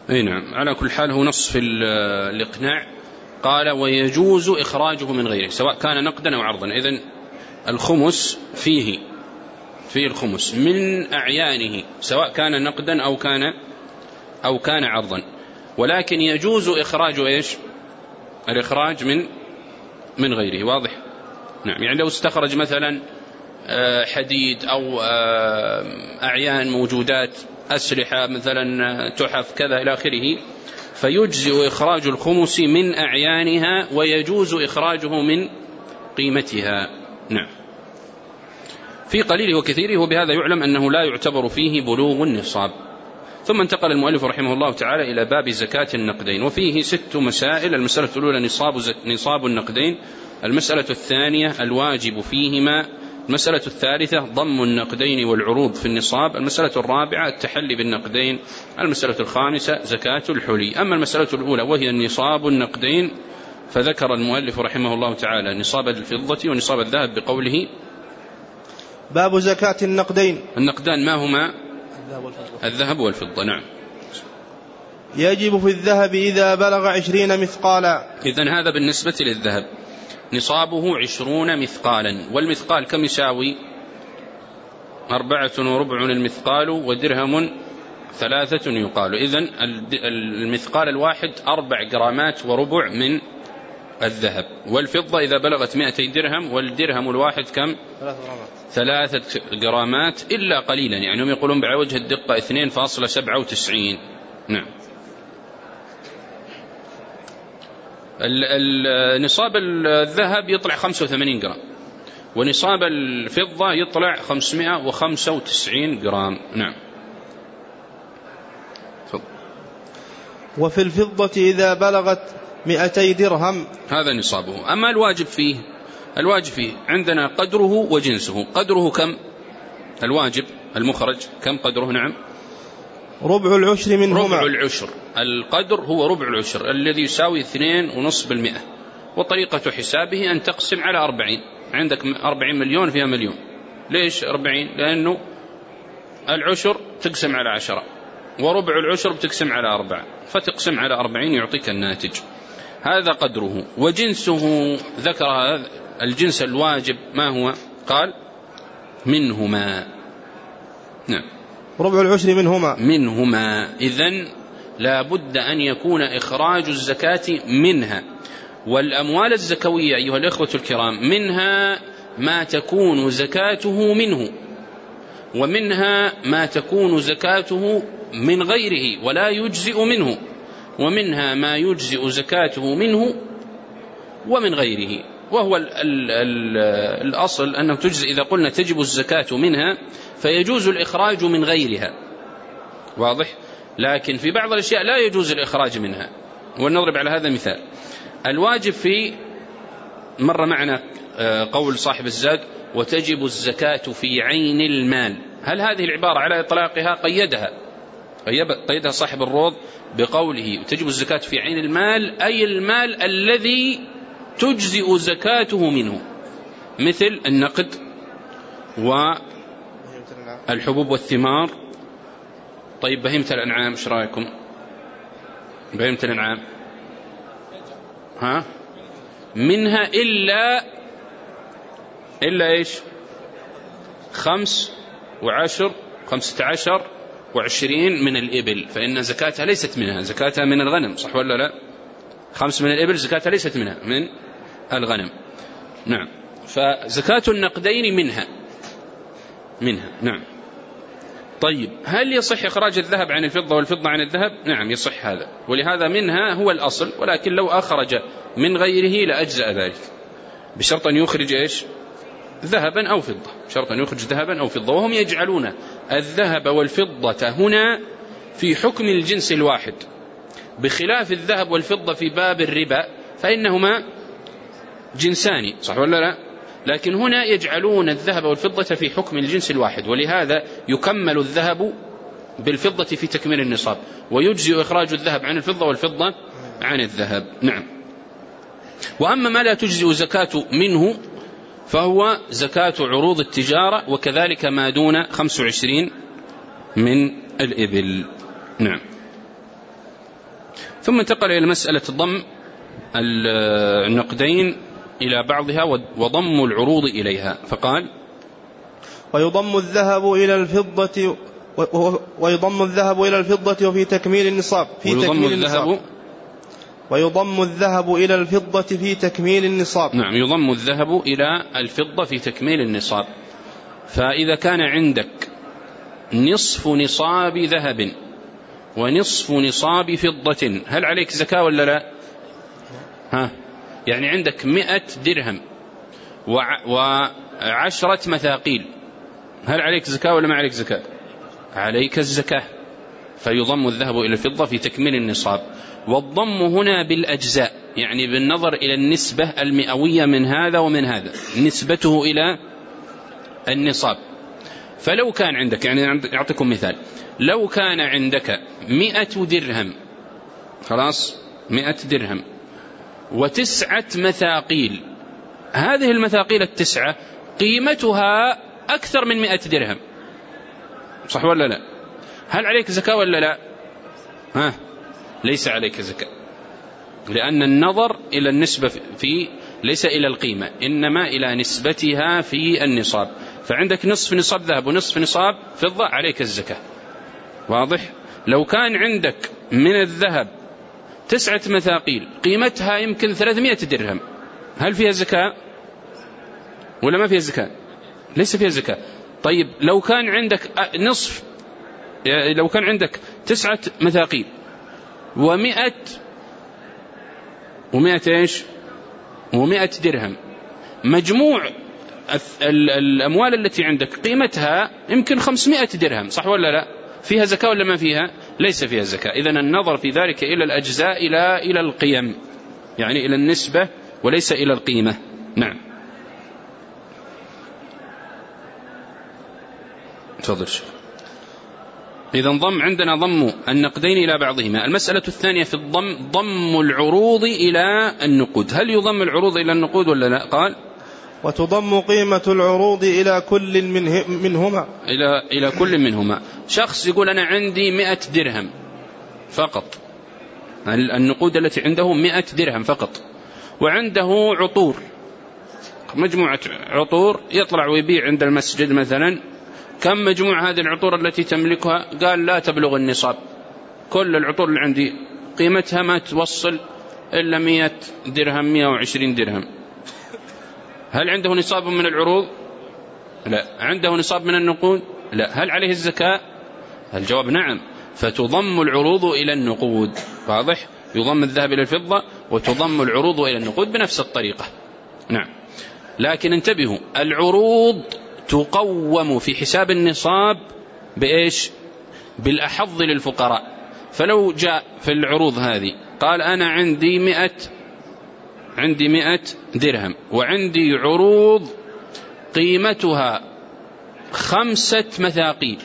أي نعم. على كل حال هو نص في الإقناع قال ويجوز إخراجه من غيره سواء كان نقدا أو عرضا. إذن الخمس فيه الخمس من أعيانه سواء كان نقدا أو كان عرضا، ولكن يجوز إخراج إيش؟ الإخراج من غيره. واضح؟ نعم. يعني لو استخرج مثلا حديد أو أعيان موجودات أسلحة مثلا تحف كذا إلى آخره، فيجزئ إخراج الخمس من أعيانها ويجوز إخراجه من قيمتها. نعم. في قليله وكثيره، وبهذا يعلم أنه لا يعتبر فيه بلوغ النصاب. ثم انتقل المؤلف رحمه الله تعالى إلى باب زكاة النقدين، وفيه 6 مسائل. المسألة الأولى نصاب النقدين، المسألة الثانية الواجب فيهما، المسألة الثالثة ضم النقدين والعروض في النصاب، المسألة الرابعة التحلي بالنقدين، المسألة الخامسة زكاة الحلي. أما المسألة الأولى وهي نصاب النقدين فذكر المؤلف رحمه الله تعالى نصاب الفضة ونصاب الذهب بقوله باب زكاة النقدين. النقدان ما هما؟ الذهب والفضة. نعم. يجب في الذهب إذا بلغ 20 مثقالا. إذن هذا بالنسبة للذهب نصابه 20 مثقالا، والمثقال كم يساوي؟ 4.25 المثقال ودرهم 3 يقال. إذن المثقال الواحد 4 جرامات وربع من الذهب. والفضة إذا بلغت 200 درهم، والدرهم الواحد كم؟ 3 جرامات إلا قليلا، يعني هم يقولون على وجه الدقة 2.97. نعم. نصاب الذهب يطلع 85 جرام، ونصاب الفضة يطلع 595 جرام. نعم. وفي الفضة إذا بلغت 200 درهم هذا نصابه. أما الواجب فيه عندنا قدره وجنسه. قدره كم؟ الواجب المخرج كم قدره؟ نعم، ربع العشر منهما. ربع العشر. القدر هو ربع العشر الذي يساوي 2.5%. وطريقة حسابه أن تقسم على 40. عندك 40 مليون فيها مليون. ليش 40؟ لأنه العشر تقسم على 10 وربع العشر بتقسم على 4، فتقسم على 40 يعطيك الناتج. هذا قدره. وجنسه ذكر الجنس الواجب ما هو؟ قال منهما. نعم، ربع العشر منهما. إذن لا بد أن يكون إخراج الزكاة منها. والأموال الزكوية أيها الإخوة الكرام منها ما تكون زكاته منه، ومنها ما تكون زكاته من غيره ولا يجزئ منه، ومنها ما يجزئ زكاته منه ومن غيره. وهو الأصل أنه تجزئ. إذا قلنا تجب الزكاة منها فيجوز الإخراج من غيرها. واضح؟ لكن في بعض الأشياء لا يجوز الإخراج منها. ونضرب على هذا مثال. الواجب في مر معنا قول صاحب الزاد وتجب الزكاة في عين المال. هل هذه العبارة على إطلاقها قيدها صاحب الروض بقوله تجب الزكاة في عين المال، أي المال الذي تجزئ زكاته منه، مثل النقد والحبوب والثمار. طيب بهيمة الأنعام ايش رأيكم؟ بهيمة الأنعام منها إلا إيش؟ 5 و10 15 و20 من الإبل، فإن زكاتها ليست منها، زكاتها من الغنم. صح ولا لا؟ 5 من الإبل زكاتها ليست منها، من الغنم. نعم. فزكاة النقدين منها. نعم. طيب هل يصح إخراج الذهب عن الفضة والفضة عن الذهب؟ نعم يصح هذا، ولهذا منها هو الأصل، ولكن لو أخرج من غيره لأجزأ ذلك، بشرط أن يخرج إيش؟ ذهبا أو فضة، بشرط أن يخرج ذهبا أو فضة. وهم يجعلون الذهب والفضة هنا في حكم الجنس الواحد، بخلاف الذهب والفضة في باب الربا فإنهما جنسان. صح ولا لا؟ لكن هنا يجعلون الذهب والفضة في حكم الجنس الواحد، ولهذا يكمل الذهب بالفضة في تكميل النصاب، ويجزئ إخراج الذهب عن الفضة والفضة عن الذهب. نعم. وأما ما لا تجزئ زكاة منه فهو زكاة عروض التجارة، وكذلك ما دون 25 من الإبل. نعم. ثم انتقل إلى مسألة ضم النقدين إلى بعضها وضم العروض إليها، فقال: ويضم الذهب إلى الفضة وفي تكميل النصاب ويضم الذهب إلى الفضة في تكميل النصاب. نعم، يضم الذهب إلى الفضة في تكميل النصاب. فإذا كان عندك نصف نصاب ذهب ونصف نصاب فضة، هل عليك زكاة ولا لا؟ يعني عندك 100 درهم و10 مثاقيل، هل عليك زكاة ولا ما عليك زكاة؟ عليك الزكاة. فيضم الذهب إلى الفضة في تكميل النصاب. والضم هنا بالأجزاء، يعني بالنظر إلى النسبة المئوية من هذا ومن هذا، نسبته إلى النصاب. فلو كان عندك، يعني أعطيكم مثال، لو كان عندك 100 درهم، خلاص 100 درهم و9 مثاقيل، هذه المثاقيل 9 قيمتها أكثر من 100 درهم، صح ولا لا؟ هل عليك زكاة ولا لا؟ ليس عليك زكاة، لأن النظر إلى النسبة ليس إلى القيمة، إنما إلى نسبتها في النصاب. فعندك نصف نصاب ذهب ونصف نصاب فضة، عليك الزكاة. واضح؟ لو كان عندك من الذهب 9 مثاقيل قيمتها يمكن 300 درهم، هل فيها زكاة ولا ما فيها زكاة؟ ليس فيها زكاة. طيب لو كان عندك لو كان عندك 9 مثاقيل و100 ايش؟ و100 درهم، مجموع الأموال التي عندك قيمتها يمكن 500 درهم، صح ولا لا؟ فيها زكاة ولا ما فيها؟ ليس فيها زكاة. إذن النظر في ذلك إلى الأجزاء إلى القيم، يعني إلى النسبة وليس إلى القيمة. نعم، تفضل شيخ. إذن عندنا ضم النقدين إلى بعضهما. المسألة الثانية في الضم، ضم العروض إلى النقود. هل يضم العروض إلى النقود ولا لا؟ قال: وتضم قيمة العروض إلى كل منهما. إلى كل منهما. شخص يقول أنا عندي 100 درهم فقط، النقود التي عنده 100 درهم فقط، وعنده عطور، مجموعة عطور، يطلع ويبيع عند المسجد مثلا. كم مجموع هذه العطور التي تملكها؟ قال لا تبلغ النصاب، كل العطور اللي عندي قيمتها ما توصل إلا 100 درهم 120 درهم. هل عنده نصاب من العروض؟ لا. عنده نصاب من النقود؟ لا. هل عليه الزكاة؟ الجواب نعم. فتضم العروض إلى النقود. واضح؟ يضم الذهب إلى الفضة وتضم العروض إلى النقود بنفس الطريقة. نعم. لكن انتبهوا، العروض تقوم في حساب النصاب بإيش؟ بالأحظ للفقراء. فلو جاء في العروض هذه قال أنا عندي 100 درهم وعندي عروض قيمتها 5 مثاقيل،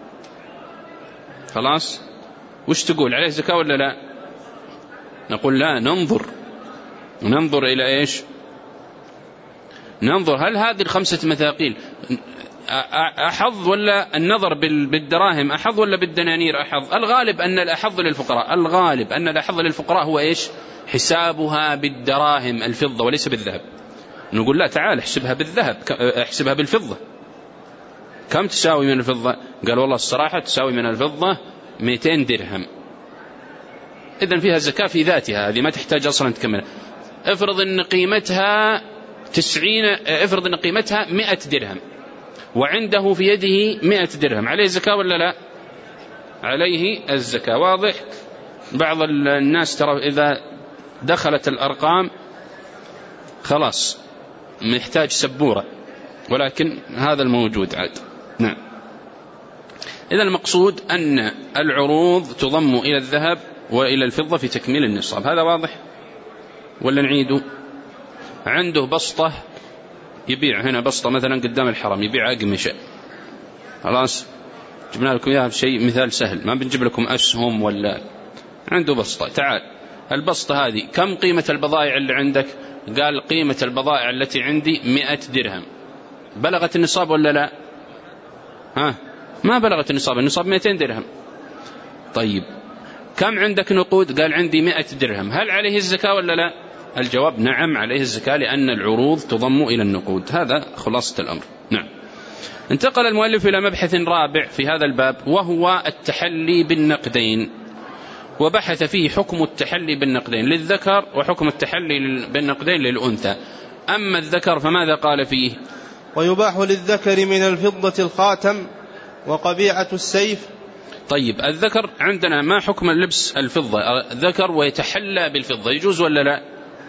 خلاص وش تقول؟ عليه زكاة ولا لا؟ نقول لا، ننظر إلى إيش؟ ننظر هل هذه 5 مثاقيل أحظ، ولا النظر بالدراهم أحظ ولا بالدنانير أحظ؟ الغالب أن الأحظ للفقراء، الغالب أن الأحظ للفقراء هو إيش؟ حسابها بالدراهم الفضة وليس بالذهب. نقول لا، تعال احسبها بالذهب، احسبها بالفضة. كم تساوي من الفضة؟ قال والله الصراحة تساوي من الفضة 200 درهم. إذن فيها زكاة في ذاتها، هذه ما تحتاج أصلا تكمل. افرض أن قيمتها 100 درهم وعنده في يده 100 درهم، عليه زكاة ولا لا؟ عليه الزكاة. واضح؟ بعض الناس ترى إذا دخلت الأرقام خلاص محتاج سبورة، ولكن هذا الموجود عاد. نعم. إذا المقصود أن العروض تضم إلى الذهب وإلى الفضة في تكميل النصاب. هذا واضح ولا نعيده؟ عنده بسطة يبيع هنا، بسطة مثلا قدام الحرم يبيع أقمشة، خلاص جبنا لكم إياها بشيء مثال سهل، ما بنجيب لكم أسهم ولا. عنده بسطة، تعال البسطة هذه كم قيمة البضائع اللي عندك؟ قال قيمة البضائع التي عندي 100 درهم. بلغت النصاب ولا لا؟ ما بلغت النصاب، النصاب 200 درهم. طيب كم عندك نقود؟ قال عندي 100 درهم. هل عليه الزكاة ولا لا؟ الجواب نعم عليه الزكاة، لأن العروض تضم إلى النقود. هذا خلاصة الأمر. نعم. انتقل المؤلف إلى مبحث رابع في هذا الباب، وهو التحلي بالنقدين، وبحث فيه حكم التحلي بالنقدين للذكر وحكم التحلي بالنقدين للأنثى. أما الذكر فماذا قال فيه؟ ويباح للذكر من الفضة الخاتم وقبيعة السيف. طيب الذكر عندنا ما حكم اللبس الفضة؟ الذكر ويتحلى بالفضة يجوز ولا لا؟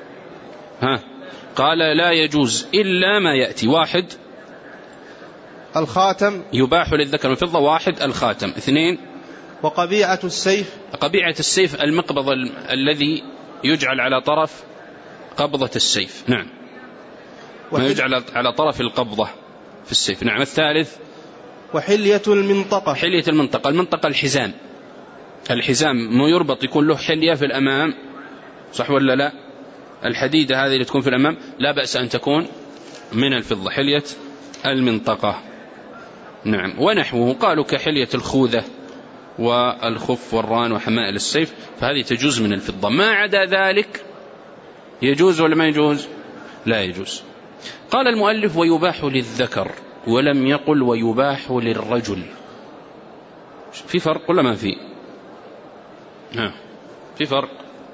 قال لا يجوز إلا ما يأتي: 1 الخاتم، يباح للذكر من الفضة 1 الخاتم. 2 وقبيعة السيف. قبيعة السيف المقبض الذي يجعل على طرف قبضة السيف. نعم، ما يجعل على طرف القبضة في السيف. نعم. 3 وحلية المنطقة. حلية المنطقة. المنطقة الحزام، الحزام ما يربط يكون له حلية في الأمام، صح ولا لا؟ الحديدة هذه اللي تكون في الأمام لا بأس أن تكون من الفضة، حلية المنطقة. نعم. ونحوه قالوا كحلية الخوذة والخف والران وحمائل السيف، فهذه تجوز من الفضة. ما عدا ذلك يجوز ولا ما يجوز؟ لا يجوز. قال المؤلف ويباح للذكر، ولم يقل ويباح للرجل. في فرق ولا ما في؟ في فرق.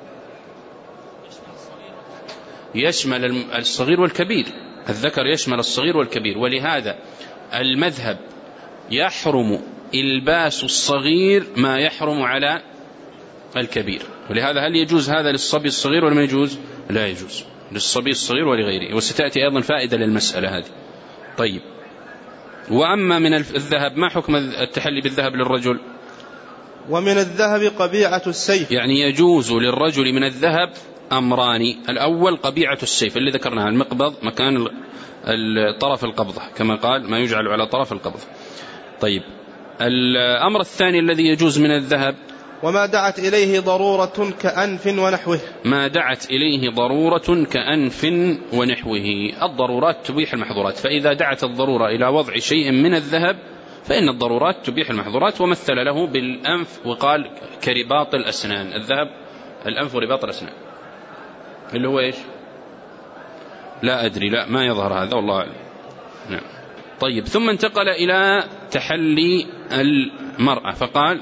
يشمل الصغير والكبير، الذكر يشمل الصغير والكبير، ولهذا المذهب يحرم إلباس الصغير ما يحرم على الكبير. ولهذا هل يجوز هذا للصبي الصغير ولا ما يجوز؟ لا يجوز للصبي الصغير ولغيره، وستأتي أيضا فائدة للمسألة هذه. طيب، وأما من الذهب ما حكم التحلي بالذهب للرجل؟ ومن الذهب قبيعة السيف. يعني يجوز للرجل من الذهب أمران: الأول قبيعة السيف اللي ذكرناها، المقبض مكان طرف القبضة كما قال ما يجعل على طرف القبضة. طيب، الأمر الثاني الذي يجوز من الذهب: وما دعت إليه ضرورة كأنف ونحوه. ما دعت إليه ضرورة كأنف ونحوه. الضرورات تبيح المحظورات، فإذا دعت الضرورة إلى وضع شيء من الذهب فإن الضرورات تبيح المحظورات. ومثل له بالأنف وقال كرباط الأسنان. الذهب الأنف ورباط الأسنان اللي هو إيش؟ لا أدري، لا ما يظهر هذا والله أعلم. نعم. طيب، ثم انتقل إلى تحلي المرأة فقال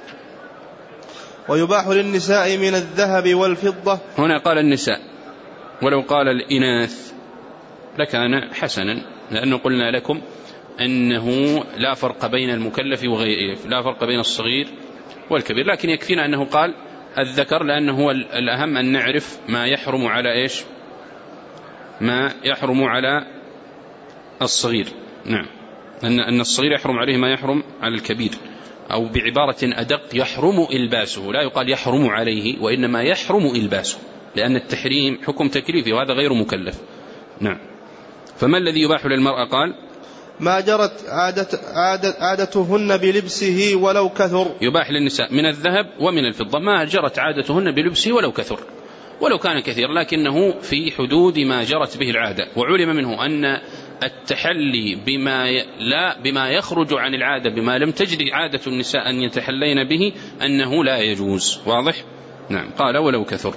ويباح للنساء من الذهب والفضة. هنا قال النساء، ولو قال الإناث لكان حسنا، لأنه قلنا لكم أنه لا فرق بين المكلف وغيره، لا فرق بين الصغير والكبير، لكن يكفينا أنه قال الذكر، لأنه هو الأهم أن نعرف ما يحرم على إيش؟ ما يحرم على الصغير. نعم، أن الصغير يحرم عليه ما يحرم على الكبير، أو بعبارة أدق يحرم إلباسه، لا يقال يحرم عليه وإنما يحرم إلباسه، لأن التحريم حكم تكليفي وهذا غير مكلف. نعم. فما الذي يباح للمرأة؟ قال ما جرت عادتهن بلبسه ولو كثر. يباح للنساء من الذهب ومن الفضة ما جرت عادتهن بلبسه ولو كثر، ولو كان كثير، لكنه في حدود ما جرت به العادة. وعلم منه أن التحلي بما يخرج عن العادة، بما لم تجري عادة النساء أن يتحلين به، أنه لا يجوز. واضح؟ نعم. قال ولو كثر.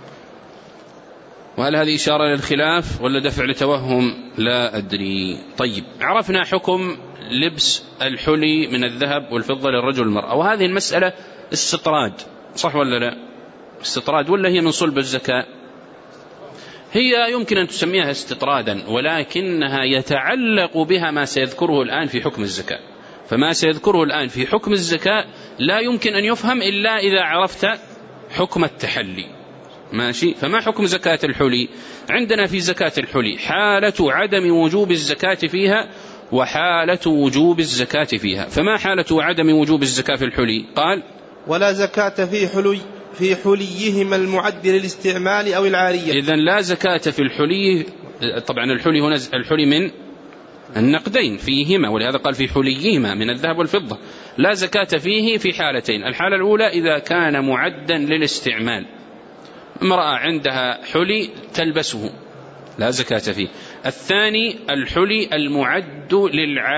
وهل هذه إشارة للخلاف ولا دفع لتوهم؟ لا أدري. طيب، عرفنا حكم لبس الحلي من الذهب والفضة للرجل والمرأة، وهذه المسألة استطراد، صح ولا لا؟ استطراد ولا هي من صلب الزكاة؟ هي يمكن أن تسميها استطرادا، ولكنها يتعلق بها ما سيذكره الآن في حكم الزكاة. فما سيذكره الآن في حكم الزكاة لا يمكن أن يفهم إلا إذا عرفت حكم التحلي. ماشي. فما حكم زكاة الحلي؟ عندنا في زكاة الحلي حالة عدم وجوب الزكاة فيها وحالة وجوب الزكاة فيها. فما حالة عدم وجوب الزكاة في الحلي؟ قال ولا زكاة في حليهما المعد للاستعمال أو العارية. إذن لا زكاة في الحلي. طبعا الحلي هنا الحلي من النقدين فيهما، ولهذا قال في حليهما من الذهب والفضة. لا زكاة فيه في حالتين: الحالة الأولى إذا كان معدا للاستعمال، امرأة عندها حلي تلبسه لا زكاة فيه. الثاني الحلي المعد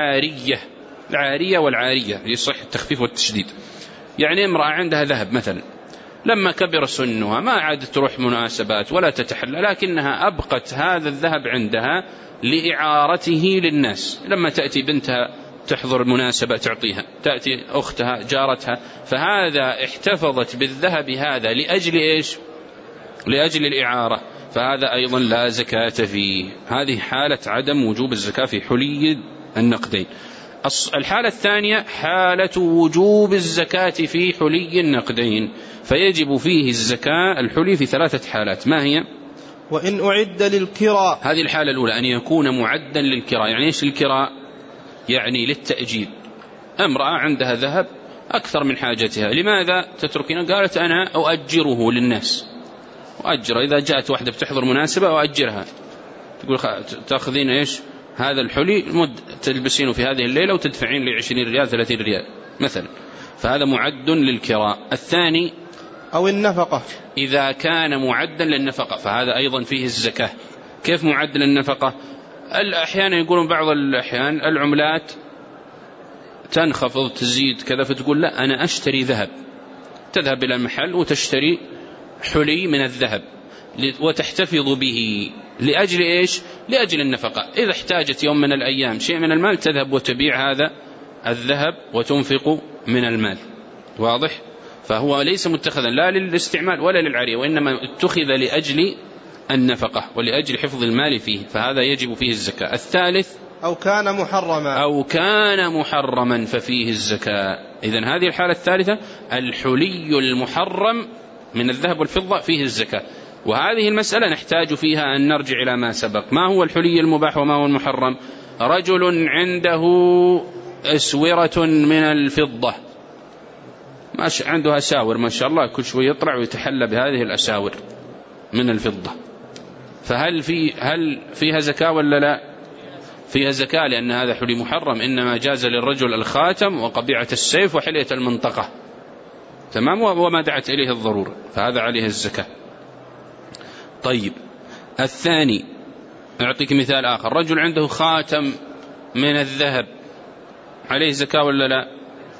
للعارية، العارية والعارية يصح التخفيف والتشديد. يعني امرأة عندها ذهب مثلا لما كبر سنها ما عادت تروح مناسبات ولا تتحلى، لكنها أبقت هذا الذهب عندها لإعارته للناس. لما تأتي بنتها تحضر مناسبة تعطيها، تأتي أختها جارتها، فهذا احتفظت بالذهب هذا لأجل إيش؟ لأجل الإعارة، فهذا أيضا لا زكاة فيه. هذه حالة عدم وجوب الزكاة في حلي النقدين. الحالة الثانية حالة وجوب الزكاة في حلي النقدين، فيجب فيه الزكاة الحلي في 3 حالات. ما هي؟ وإن أعد للكراء. هذه الحالة الأولى، أن يكون معدا للكراء. يعني إيش الكراء؟ يعني للتأجيل. امرأة عندها ذهب أكثر من حاجتها، لماذا تتركين؟ قالت أنا أؤجره للناس، أؤجر إذا جاءت واحدة بتحضر مناسبة أؤجرها، تقول تأخذين إيش هذا الحلي تلبسينه في هذه الليلة وتدفعين لي 20 ريال 30 ريال مثلا، فهذا معد للكراء. الثاني أو النفقة، إذا كان معدا للنفقة فهذا أيضا فيه الزكاة. كيف معد للنفقة؟ أحيانا يقولون بعض الأحيان العملات تنخفض تزيد كذا، فتقول لا أنا أشتري ذهب، تذهب إلى المحل وتشتري حلي من الذهب وتحتفظ به لأجل إيش؟ لأجل النفقة. إذا احتاجت يوم من الأيام شيء من المال تذهب وتبيع هذا الذهب وتنفق من المال. واضح؟ فهو ليس متخذا لا للاستعمال ولا للعارية، وإنما اتخذ لأجل النفقة ولأجل حفظ المال فيه، فهذا يجب فيه الزكاة. الثالث أو كان محرما ففيه الزكاة. إذن هذه الحالة الثالثة الحلي المحرم من الذهب والفضة فيه الزكاة. وهذه المسألة نحتاج فيها أن نرجع إلى ما سبق. ما هو الحلي المباح وما هو المحرم؟ رجل عنده أسورة من الفضة، عنده أساور ما شاء الله، كل شوي يطلع ويتحلى بهذه الأساور من الفضة، فهل فيها زكاة ولا لا؟ فيها زكاة، لأن هذا حلي محرم. إنما جاز للرجل الخاتم وقبيعة السيف وحلية المنطقة، تمام، وما دعت إليه الضرورة، فهذا عليه الزكاة. طيب الثاني، أعطيك مثال آخر، رجل عنده خاتم من الذهب، عليه زكاة ولا لا؟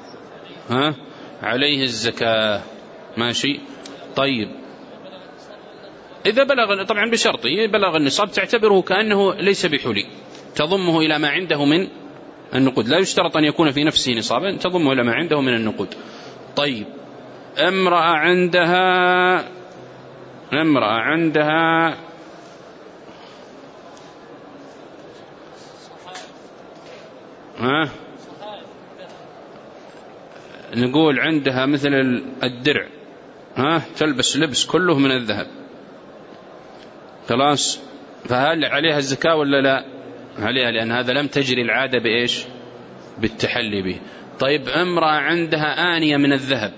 عليه الزكاة، ماشي. طيب إذا بلغ، طبعا بشرطه بلغ النصاب تعتبره كأنه ليس بحلي، تضمه إلى ما عنده من النقود، لا يشترط أن يكون في نفسه نصابا، تضمه إلى ما عنده من النقود. طيب امرأة عندها نقول عندها مثل الدرع، تلبس لبس كله من الذهب، خلاص، فهل عليها الزكاة ولا لا؟ عليها، لأن هذا لم تجري العادة بإيش؟ بالتحلي به. طيب امرأة عندها آنية من الذهب،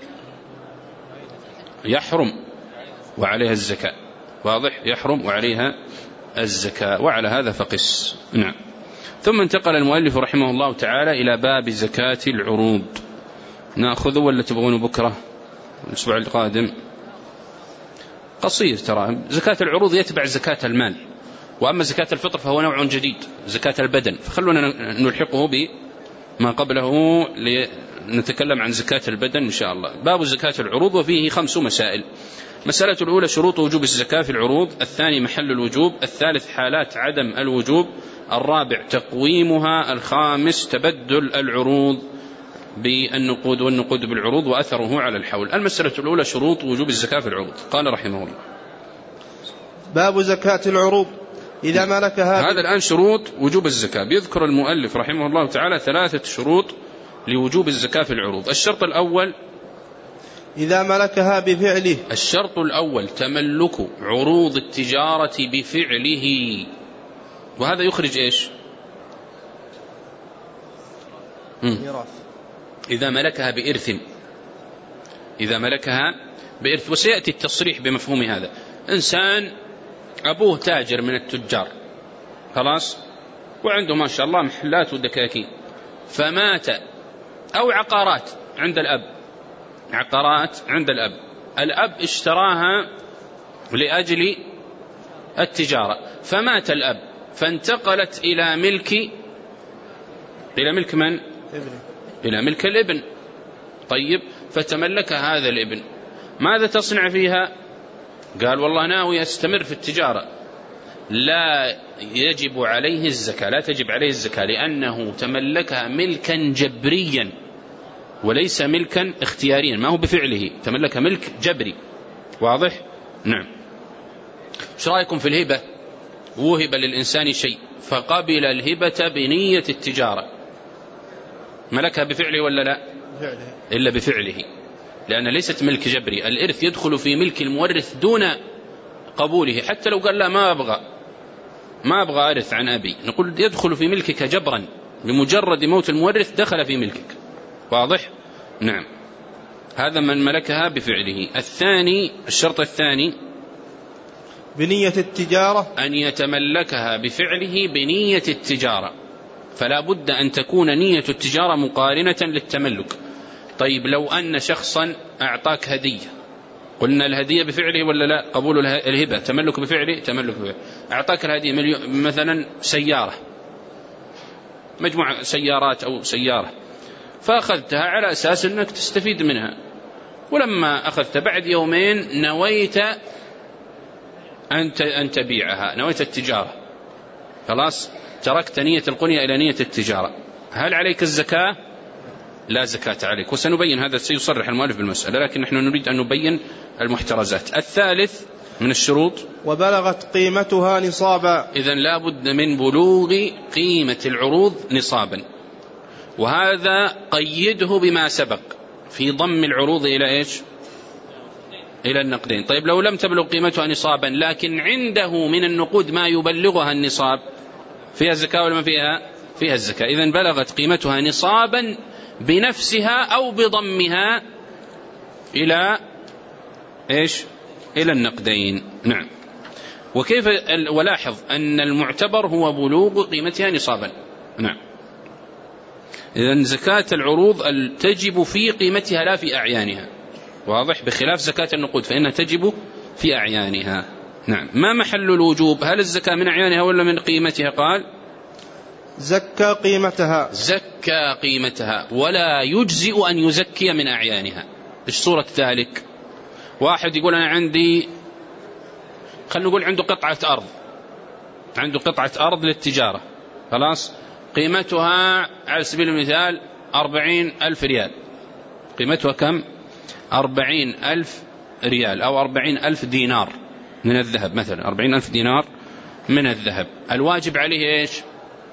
يحرم وعليها الزكاة، واضح؟ يحرم وعليها الزكاة، وعلى هذا فقس. نعم. ثم انتقل المؤلف رحمه الله تعالى إلى باب زكاة العروض. نأخذه ولا تبغون بكرة الأسبوع القادم؟ قصير ترى. زكاة العروض يتبع زكاة المال، وأما زكاة الفطر فهو نوع جديد، زكاة البدن، فخلونا نلحقه بما قبله لنتكلم عن زكاة البدن إن شاء الله. باب زكاة العروض وفيه 5 مسائل. مسألة الأولى شروط وجوب الزكاة في العروض، الثاني محل الوجوب، الثالث حالات عدم الوجوب، الرابع تقويمها، الخامس تبدل العروض بالنقود والنقود بالعروض وأثره على الحول. المسألة الأولى شروط وجوب الزكاة في العروض. قال رحمه الله باب زكاة العروض إذا ملكها. هذا الآن شروط وجوب الزكاة. بيذكر المؤلف رحمه الله تعالى 3 شروط لوجوب الزكاة في العروض. الشرط الأول إذا ملكها بفعله. الشرط الأول تملك عروض التجارة بفعله، وهذا يخرج إيش؟ إذا ملكها بإرث، إذا ملكها بإرث، وسيأتي التصريح بمفهوم هذا. إنسان أبوه تاجر من التجار، خلاص، وعنده ما شاء الله محلات ودكاكين، فمات، أو عقارات عند الأب، عقارات عند الأب، الأب اشتراها لأجل التجارة، فمات الأب، فانتقلت إلى ملك من؟ إلى ملك الابن. طيب، فتملك هذا الابن. ماذا تصنع فيها؟ قال والله ناوي أستمر في التجارة. لا يجب عليه الزكاة، لا تجب عليه الزكاة، لأنه تملكها ملكا جبريا وليس ملكا اختياريا، ما هو بفعله، تملك ملك جبري. واضح؟ نعم. ايش رأيكم في الهبة؟ وهب للإنسان شيء فقبل الهبة بنية التجارة، ملكها بفعله ولا لا؟ إلا بفعله، لأن ليست ملك جبري. الإرث يدخل في ملك المورث دون قبوله، حتى لو قال لا ما أبغى أرث عن أبي، نقول يدخل في ملكك جبرا، بمجرد موت المورث دخل في ملكك. واضح؟ نعم. هذا من ملكها بفعله. الثاني، الشرط الثاني بنية التجارة، أن يتملكها بفعله بنية التجارة، فلا بد أن تكون نية التجارة مقارنة للتملك. طيب لو أن شخصا أعطاك هدية، قلنا الهدية بفعله ولا لا؟ قبول الهبة تملك بفعله، تملك بفعله. أعطاك الهدية مثلا سيارة، مجموعة سيارات أو سيارة، فأخذتها على أساس أنك تستفيد منها، ولما أخذت بعد يومين نويت أن تبيعها، نويت التجارة، خلاص تركت نية القنية إلى نية التجارة، هل عليك الزكاة؟ لا زكاة عليك، وسنبين هذا، سيصرح المؤلف بالمسألة، لكن نحن نريد أن نبين المحترزات. الثالث من الشروط وبلغت قيمتها نصابا، إذن لا بد من بلوغ قيمة العروض نصابا، وهذا قيده بما سبق في ضم العروض إلى إيش؟ إلى النقدين. طيب لو لم تبلغ قيمتها نصابا لكن عنده من النقود ما يبلغها النصاب، فيها الزكاة ولا ما فيها؟ فيها الزكاة. إذن بلغت قيمتها نصابا بنفسها أو بضمها إلى إيش؟ إلى النقدين. نعم. وكيف؟ ولاحظ أن المعتبر هو بلوغ قيمتها نصابا. نعم. إذن زكاة العروض تجب في قيمتها لا في أعيانها، واضح؟ بخلاف زكاة النقود فإنها تجب في أعيانها. نعم. ما محل الوجوب؟ هل الزكاة من أعيانها ولا من قيمتها؟ قال زكى قيمتها، زكى قيمتها، ولا يجزئ أن يزكي من أعيانها. إيش صورة ذلك؟ واحد يقول أنا عندي، خلنا نقول عنده قطعة أرض، عنده قطعة أرض للتجارة، خلاص قيمتها على سبيل المثال 40,000 ريال. قيمتها كم؟ 40,000 ريال أو 40,000 دينار من الذهب مثلا، 40,000 دينار من الذهب. الواجب عليه إيش؟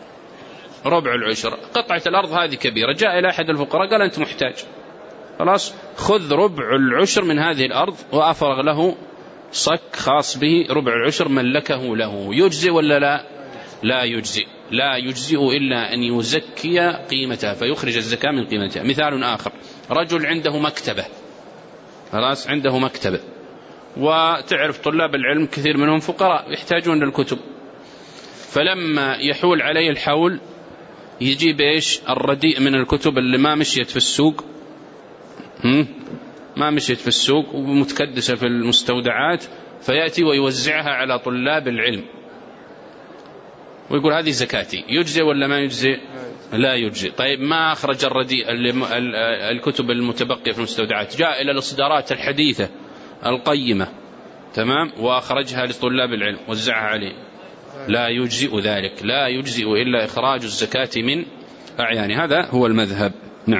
ربع العشر. قطعة الأرض هذه كبيرة، جاء إلى أحد الفقراء قال أنت محتاج، خلاص خذ ربع العشر من هذه الأرض، وأفرغ له صك خاص به ربع العشر ملكه له. يجزئ ولا لا؟ لا يجزئ، لا يجزئ إلا أن يزكي قيمتها فيخرج الزكاة من قيمتها. مثال آخر، رجل عنده مكتبة، خلاص عنده مكتبة، وتعرف طلاب العلم كثير منهم فقراء يحتاجون للكتب، فلما يحول عليه الحول يجيب إيش؟ الرديء من الكتب اللي ما مشيت في السوق، ما مشيت في السوق ومتكدسة في المستودعات، فيأتي ويوزعها على طلاب العلم ويقول هذه زكاتي. يجزي ولا ما يجزي؟ لا يجزي. طيب ما أخرج الرديء الكتب المتبقية في المستودعات، جاء إلى الإصدارات الحديثة القيمة، تمام، وأخرجها لطلاب العلم وزعها عليه، لا يجزئ ذلك، لا يجزئ إلا إخراج الزكاة من أعيان. هذا هو المذهب. نعم.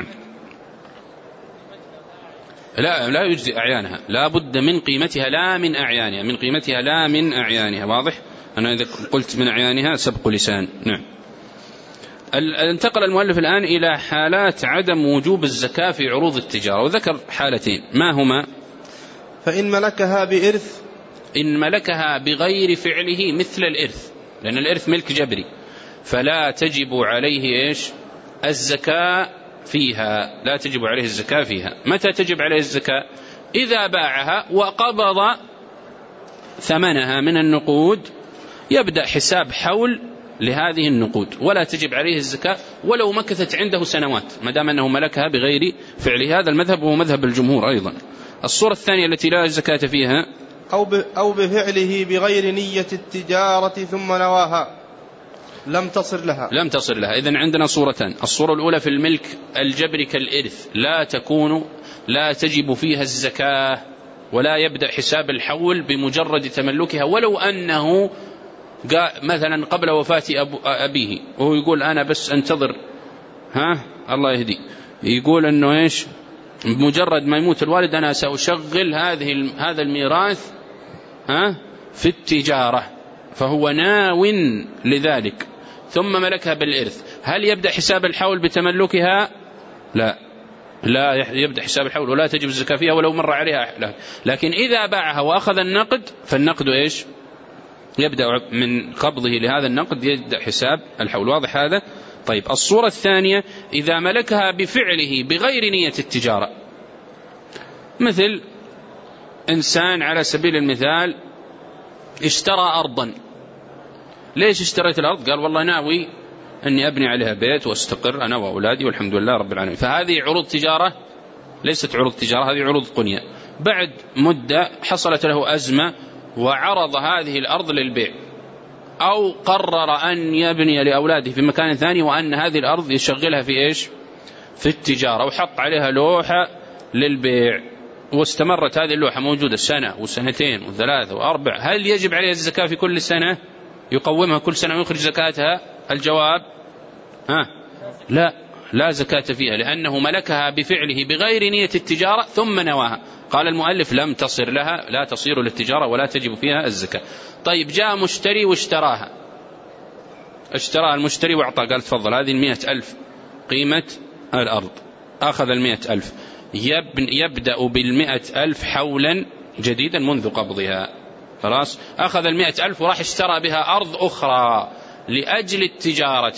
لا يجزئ أعيانها، لا بد من قيمتها لا من أعيانها، من قيمتها لا من أعيانها. واضح؟ أنا إذا قلت من أعيانها سبق لسان. نعم. انتقل المؤلف الآن إلى حالات عدم وجوب الزكاة في عروض التجارة، وذكر حالتين، ما هما؟ فإن ملكها بإرث، إن ملكها بغير فعله مثل الإرث، لأن الإرث ملك جبري، فلا تجب عليه إيش؟ الزكاة فيها، لا تجب عليه الزكاة فيها. متى تجب عليه الزكاة؟ إذا باعها وقبض ثمنها من النقود، يبدأ حساب حول لهذه النقود، ولا تجب عليه الزكاة ولو مكثت عنده سنوات، ما دام أنه ملكها بغير فعله. هذا المذهب هو مذهب الجمهور أيضا. الصورة الثانية التي لا زكاة فيها أو بفعله بغير نية التجارة ثم نواها، لم تصر لها. لم تصر لها. إذن عندنا صورتان. الصورة الأولى في الملك الجبري كالإرث، لا تجب فيها الزكاة، ولا يبدأ حساب الحول بمجرد تملكها، ولو أنه مثلا قبل وفاة أبيه وهو يقول أنا بس أنتظر الله يهدي، يقول أنه إيش بمجرد ما يموت الوالد أنا سأشغل هذا الميراث في التجارة، فهو ناو لذلك ثم ملكها بالإرث. هل يبدأ حساب الحول بتملكها؟ لا يبدأ حساب الحول ولا تجب الزكاة فيها ولو مر عليها. لكن إذا باعها وأخذ النقد فالنقد إيش يبدأ من قبضه لهذا النقد يبدأ حساب الحول. واضح هذا؟ طيب الصورة الثانية إذا ملكها بفعله بغير نية التجارة، مثل إنسان على سبيل المثال اشترى أرضا. ليش اشتريت الأرض؟ قال والله ناوي أني أبني عليها بيت واستقر أنا وأولادي والحمد لله رب العالمين. فهذه عروض تجارة ليست عروض تجارة، هذه عروض قنية. بعد مدة حصلت له أزمة وعرض هذه الأرض للبيع، أو قرر أن يبني لأولاده في مكان ثاني وأن هذه الأرض يشغلها في إيش في التجارة، وحط عليها لوحة للبيع واستمرت هذه اللوحة موجودة سنة وسنتين وثلاثة وأربع. هل يجب عليها الزكاة في كل سنة يقومها كل سنة ويخرج زكاتها؟ الجواب لا زكاة فيها، لأنه ملكها بفعله بغير نية التجارة ثم نواها. قال المؤلف لم تصر لها، لا تصير للتجارة ولا تجب فيها الزكاة. طيب جاء مشتري واشتراها، اشتراها المشتري وأعطى، قال تفضل هذه 100,000 قيمة الأرض، أخذ 100,000، يبدأ 100,000 حولا جديدا منذ قبضها. خلاص أخذ 100,000 وراح اشترى بها أرض أخرى لأجل التجارة،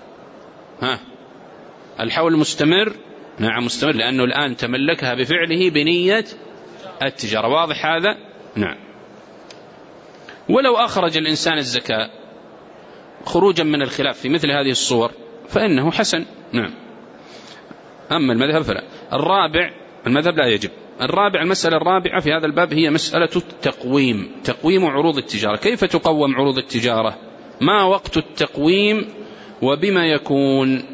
الحول مستمر؟ نعم مستمر، لأنه الآن تملكها بفعله بنية التجارة. واضح هذا؟ نعم. ولو أخرج الإنسان الزكاة خروجا من الخلاف في مثل هذه الصور فإنه حسن. نعم. أما المذهب فلا. الرابع المذهب لا يجب. الرابع المسألة الرابعة في هذا الباب هي مسألة التقويم، تقويم عروض التجارة. كيف تقوم عروض التجارة؟ ما وقت التقويم وبما يكون؟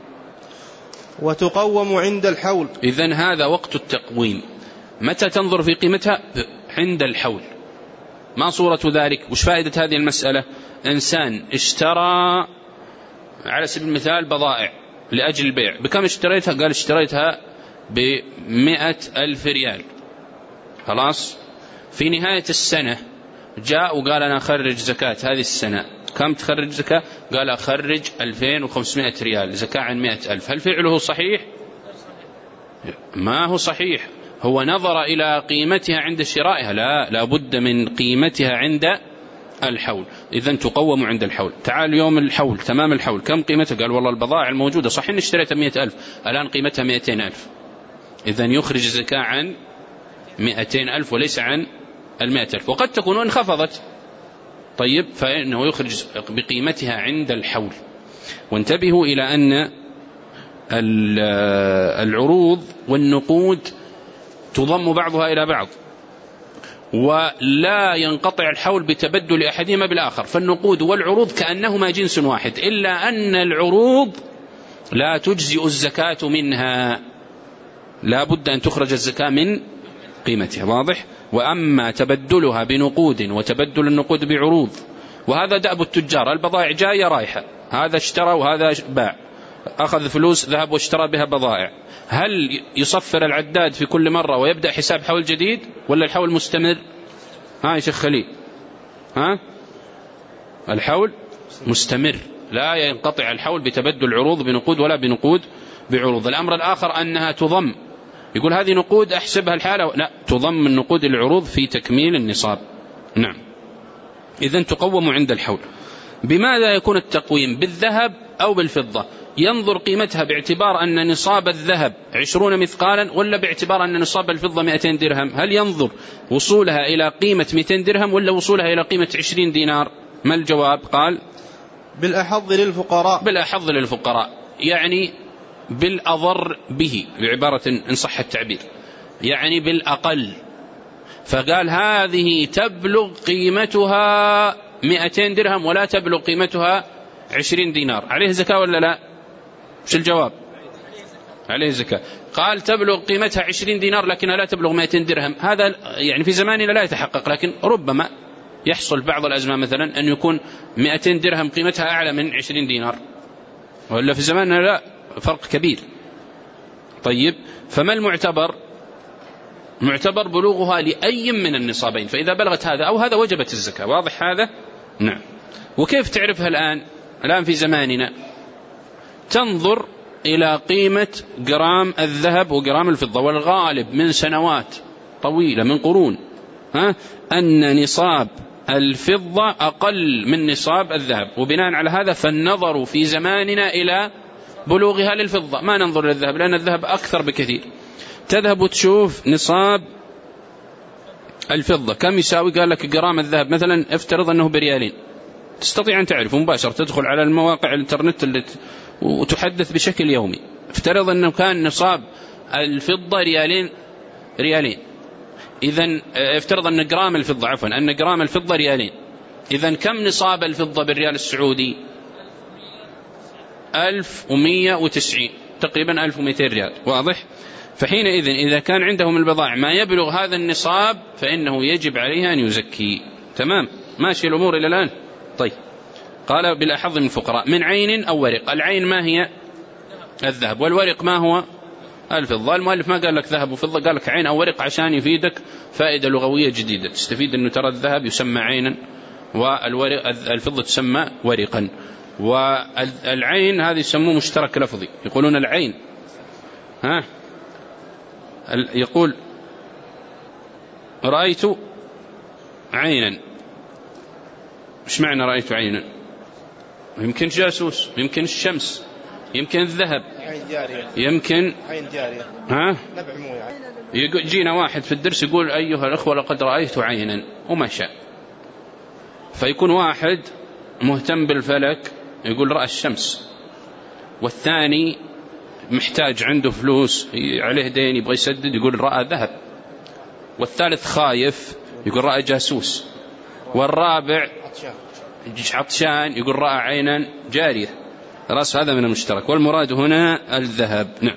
وتقوم عند الحول. إذن هذا وقت التقويم. متى تنظر في قيمتها؟ عند الحول. ما صورة ذلك؟ وش فائدة هذه المسألة؟ إنسان اشترى على سبيل المثال بضائع لأجل البيع، بكم اشتريتها؟ قال اشتريتها ب100,000 ريال. خلاص في نهاية السنة جاء وقال أنا أخرج زكاة هذه السنة. كم تخرج زكاة؟ قال أخرج 2500 ريال زكاة عن 100,000. هل فعله صحيح؟ ما هو صحيح. هو نظر إلى قيمتها عند شرائها، لا بد من قيمتها عند الحول. إذن تقوم عند الحول. تعال يوم الحول تمام الحول كم قيمتها؟ قال والله البضائع الموجودة صحيح اشتريتها 100,000، الآن قيمتها 200,000. إذن يخرج زكاة عن 200,000 وليس عن 100,000، وقد تكون انخفضت. طيب فإنه يخرج بقيمتها عند الحول. وانتبهوا إلى أن العروض والنقود تضم بعضها إلى بعض، ولا ينقطع الحول بتبدل أحدهما بالآخر. فالنقود والعروض كأنهما جنس واحد، إلا أن العروض لا تجزئ الزكاة منها، لا بد أن تخرج الزكاة من قيمتها. واضح؟ وأما تبدلها بنقود وتبدل النقود بعروض، وهذا دأب التجار، البضائع جاية رايحة، هذا اشترى وهذا باع، أخذ فلوس ذهب واشترى بها بضائع. هل يصفر العداد في كل مرة ويبدأ حساب حول جديد ولا الحول مستمر؟ يا شيخ خليل، الحول مستمر، لا ينقطع الحول بتبدل عروض بنقود ولا بنقود بعروض. الأمر الآخر أنها تضم، يقول هذه نقود أحسبها الحالة، لا، تضم النقود العروض في تكميل النصاب. نعم. إذن تقوم عند الحول. بماذا يكون التقويم؟ بالذهب أو بالفضة؟ ينظر قيمتها باعتبار أن نصاب الذهب 20 مثقالا ولا باعتبار أن نصاب الفضة 200 درهم؟ هل ينظر وصولها إلى قيمة 200 درهم ولا وصولها إلى قيمة 20 دينار؟ ما الجواب؟ قال بالأحظ للفقراء. بالأحظ للفقراء، يعني بالأضر به، بعبارة إن صح التعبير، يعني بالأقل. فقال هذه تبلغ قيمتها 200 درهم ولا تبلغ قيمتها 20 دينار، عليه زكاة ولا لا؟ مش الجواب؟ عليه زكاة. قال تبلغ قيمتها 20 دينار لكنها لا تبلغ 200 درهم، هذا يعني في زماننا لا يتحقق، لكن ربما يحصل بعض الأزمان مثلا أن يكون 200 درهم قيمتها أعلى من 20 دينار، وإلا في زماننا لا، فرق كبير. طيب، فما المعتبر؟ معتبر بلوغها لأي من النصابين، فإذا بلغت هذا أو هذا وجبت الزكاة. واضح هذا؟ نعم. وكيف تعرفها الآن في زماننا؟ تنظر إلى قيمة جرام الذهب وجرام الفضة، والغالب من سنوات طويلة من قرون أن نصاب الفضة أقل من نصاب الذهب، وبناء على هذا فالنظر في زماننا إلى بلوغها للفضة، ما ننظر للذهب لأن الذهب أكثر بكثير. تذهب وتشوف نصاب الفضة كم يساوي، قال لك جرام الذهب مثلا افترض أنه بريالين، تستطيع أن تعرف مباشرة، تدخل على المواقع الانترنت وتحدث بشكل يومي. افترض أنه كان نصاب الفضة ريالين، إذن افترض أن جرام الفضة أن جرام الفضة ريالين، إذن كم نصاب الفضة بالريال السعودي؟ 1190 تقريبا 1200 ريال. واضح؟ فحينئذ إذا كان عندهم البضائع ما يبلغ هذا النصاب فإنه يجب عليها أن يزكي. تمام؟ ماشي الأمور إلى الآن؟ طيب، قال بالأحظ من الفقراء من عين أو ورق. العين ما هي؟ الذهب. والورق ما هو؟ الفضة. المؤلف ما قال لك ذهب وفضة، قال لك عين أو ورق عشان يفيدك فائدة لغوية جديدة، تستفيد أنه ترى الذهب يسمى عينا والورق الفضة تسمى ورقا. والعين هذه يسموه مشترك لفظي، يقولون العين يقول رأيت عينا. إيش معنى رأيت عينا؟ يمكن جاسوس، يمكن الشمس، يمكن الذهب، يمكن عين جارية. جينا واحد في الدرس يقول أيها الأخوة لقد رأيت عينا وما شاء، فيكون واحد مهتم بالفلك يقول رأى الشمس، والثاني محتاج عنده فلوس عليه دين يبغى يسدد يقول رأى ذهب، والثالث خايف يقول رأى جاسوس، والرابع عطشان يقول رأى عينا جارية. رأس هذا من المشترك، والمراد هنا الذهب. نعم.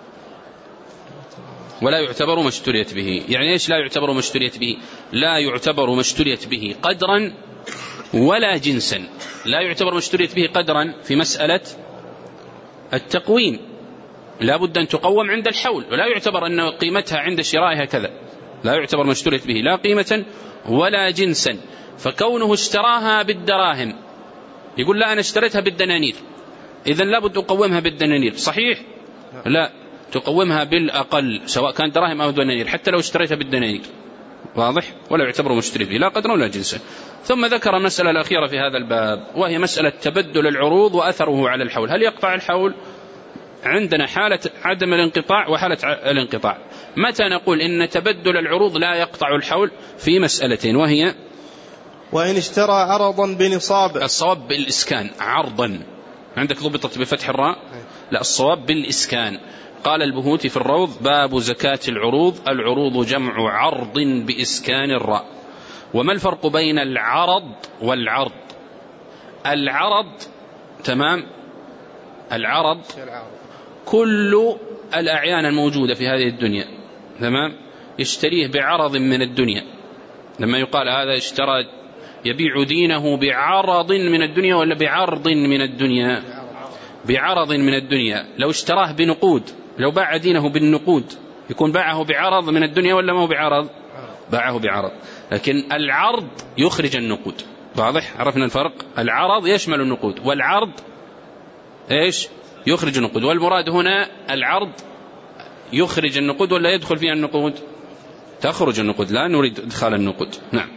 ولا يعتبر ما اشتريت به. يعني إيش لا يعتبر ما اشتريت به؟ لا يعتبر ما اشتريت به قدرا ولا جنسا. لا يعتبر ما اشتريت به قدرا في مسألة التقويم، لا بد أن تقوم عند الحول، ولا يعتبر أن قيمتها عند شرائها كذا. لا يعتبر ما اشتريت به لا قيمة ولا جنسا. فكونه اشتراها بالدراهم يقول لا أنا اشتريتها بالدنانير، إذن لا بد أقومها بالدنانير، صحيح؟ لا، تقومها بالأقل سواء كان دراهم أو دنانير حتى لو اشتريتها بالدنانير. واضح؟ ولا يعتبر مشتري به لا قدر ولا جنسا. ثم ذكر المسألة الأخيرة في هذا الباب، وهي مسألة تبدل العروض وأثره على الحول. هل يقطع الحول؟ عندنا حالة عدم الانقطاع وحالة الانقطاع. متى نقول إن تبدل العروض لا يقطع الحول؟ في مسألتين، وهي وإن اشترى عرضا بنصاب. الصواب بالإسكان، عرضا عندك ضبطت بفتح الراء، لا الصواب بالإسكان. قال البهوتي في الروض باب زكاة العروض، العروض جمع عرض بإسكان الراء. وما الفرق بين العرض والعرض؟ العرض تمام، العرض كل الأعيان الموجودة في هذه الدنيا تمام، يشتريه بعرض من الدنيا. لما يقال هذا اشترى يبيع دينه بعرض من الدنيا ولا بعرض من الدنيا؟ بعرض من الدنيا. لو اشتراه بنقود، لو باع دينه بالنقود يكون باعه بعرض من الدنيا ولا ما هو بعرض؟ باعه بعرض. لكن العرض يخرج النقود. واضح؟ عرفنا الفرق. العرض يشمل النقود، والعرض ايش؟ يخرج النقود. والمراد هنا العرض يخرج النقود ولا يدخل فيها النقود؟ تخرج النقود، لا نريد ادخال النقود. نعم.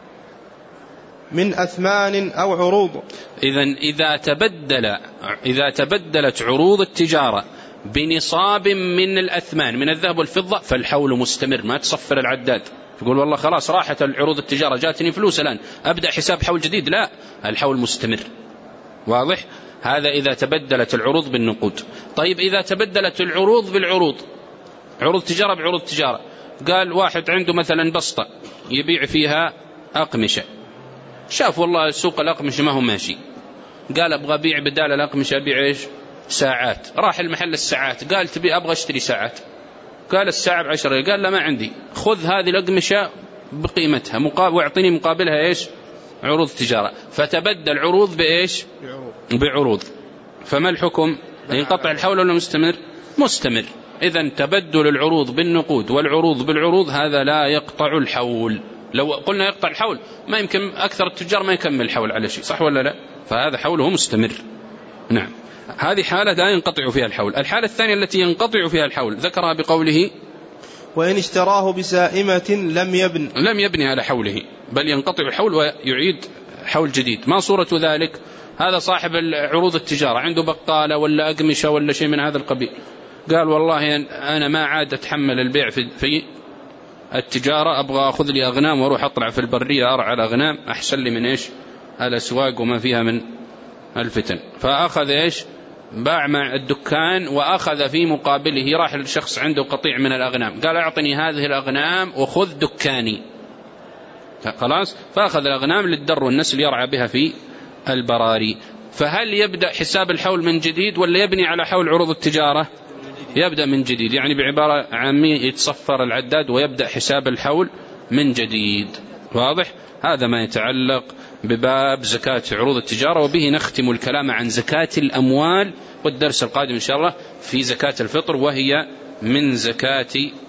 من أثمان أو عروض. إذا تبدلت عروض التجارة بنصاب من الأثمان من الذهب والفضة فالحول مستمر، ما تصفر العداد تقول والله خلاص راحت العروض التجارة جاتني فلوس الآن أبدأ حساب حول جديد، لا، الحول مستمر. واضح؟ هذا إذا تبدلت العروض بالنقود. طيب إذا تبدلت العروض بالعروض، عروض تجارة بعروض تجارة، قال واحد عنده مثلا بسطة يبيع فيها أقمشة، شاف والله سوق الأقمشة ما هو ماشي، قال أبغى أبيع بدال الأقمشة أبيع إيش؟ ساعات، راح المحل الساعات قال تبي أبغى اشتري ساعات، قال الساعة ب10 ريال، قال لا ما عندي، خذ هذه الأقمشة بقيمتها واعطيني مقابلها إيش؟ عروض تجارة. فتبدل عروض بإيش؟ بعروض. فما الحكم؟ ينقطع الحول ولا مستمر؟ مستمر. إذن تبدل العروض بالنقود والعروض بالعروض هذا لا يقطع الحول. لو قلنا يقطع الحول ما يمكن أكثر التجار ما يكمل الحول على شيء، صح ولا لا؟ فهذا حوله مستمر. نعم، هذه حالة لا ينقطع فيها الحول. الحالة الثانية التي ينقطع فيها الحول ذكرها بقوله وإن اشتراه بسائمة لم يبني على حوله، بل ينقطع الحول ويعيد حول جديد. ما صورة ذلك؟ هذا صاحب عروض التجارة عنده بقالة ولا أقمشة ولا شيء من هذا القبيل، قال والله أنا ما عاد أتحمل البيع في التجارة، أبغى أخذ لي أغنام وأروح أطلع في البرية أرعى الأغنام، أحسن لي من إيش؟ الأسواق وما فيها من الفتن. فأخذ إيش؟ باع مع الدكان وأخذ في مقابله، راح الشخص عنده قطيع من الأغنام قال أعطني هذه الأغنام وخذ دكاني، خلاص، فأخذ الأغنام للدر والنسل يرعى بها في البراري. فهل يبدأ حساب الحول من جديد ولا يبني على حول عروض التجارة؟ يبدأ من جديد، يعني بعبارة عامية يتصفر العداد ويبدأ حساب الحول من جديد. واضح؟ هذا ما يتعلق بباب زكاة عروض التجارة، وبه نختم الكلام عن زكاة الأموال، والدرس القادم إن شاء الله في زكاة الفطر، وهي من زكاة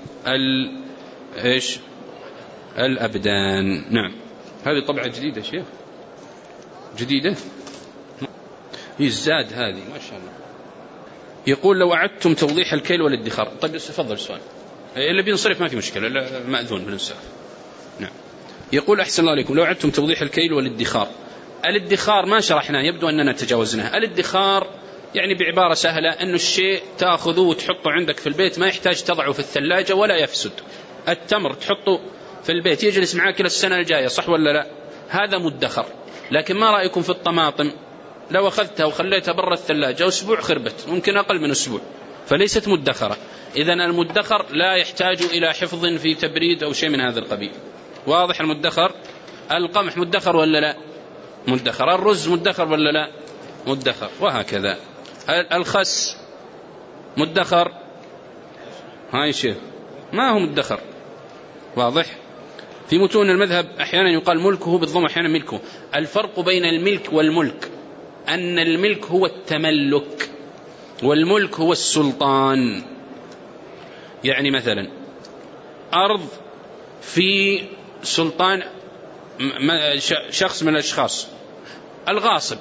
الأبدان. نعم، هذه طبعة جديدة شيخ، جديدة يزداد هذه ما شاء الله. يقول لو أعدتم توضيح الكيل والادخار. طيب تفضل السؤال، اللي بينصرف ما في مشكلة، مأذون بالانصراف. نعم. يقول أحسن الله عليكم، لو أعدتم توضيح الكيل والادخار. الادخار ما شرحناه، يبدو أننا تجاوزناه. الادخار يعني بعبارة سهلة أنه الشيء تأخذه وتحطه عندك في البيت، ما يحتاج تضعه في الثلاجة ولا يفسد. التمر تحطه في البيت يجلس معاك إلى السنة الجاية، صح ولا لا؟ هذا مدخر. لكن ما رأيكم في الطماطم؟ لو أخذتها وخليتها برا الثلاجة أسبوع خربت، ممكن أقل من أسبوع، فليست مدخرة. إذن المدخر لا يحتاج إلى حفظ في تبريد أو شيء من هذا القبيل. واضح المدخر؟ القمح مدخر ولا لا؟ مدخر. الرز مدخر ولا لا؟ مدخر. وهكذا الخس مدخر، هاي شيء ما هو مدخر. واضح؟ في متون المذهب أحيانا يقال ملكه بالضم، أحيانا ملكه. الفرق بين الملك والملك أن الملك هو التملك والملك هو السلطان. يعني مثلا أرض في سلطان شخص من الأشخاص، الغاصب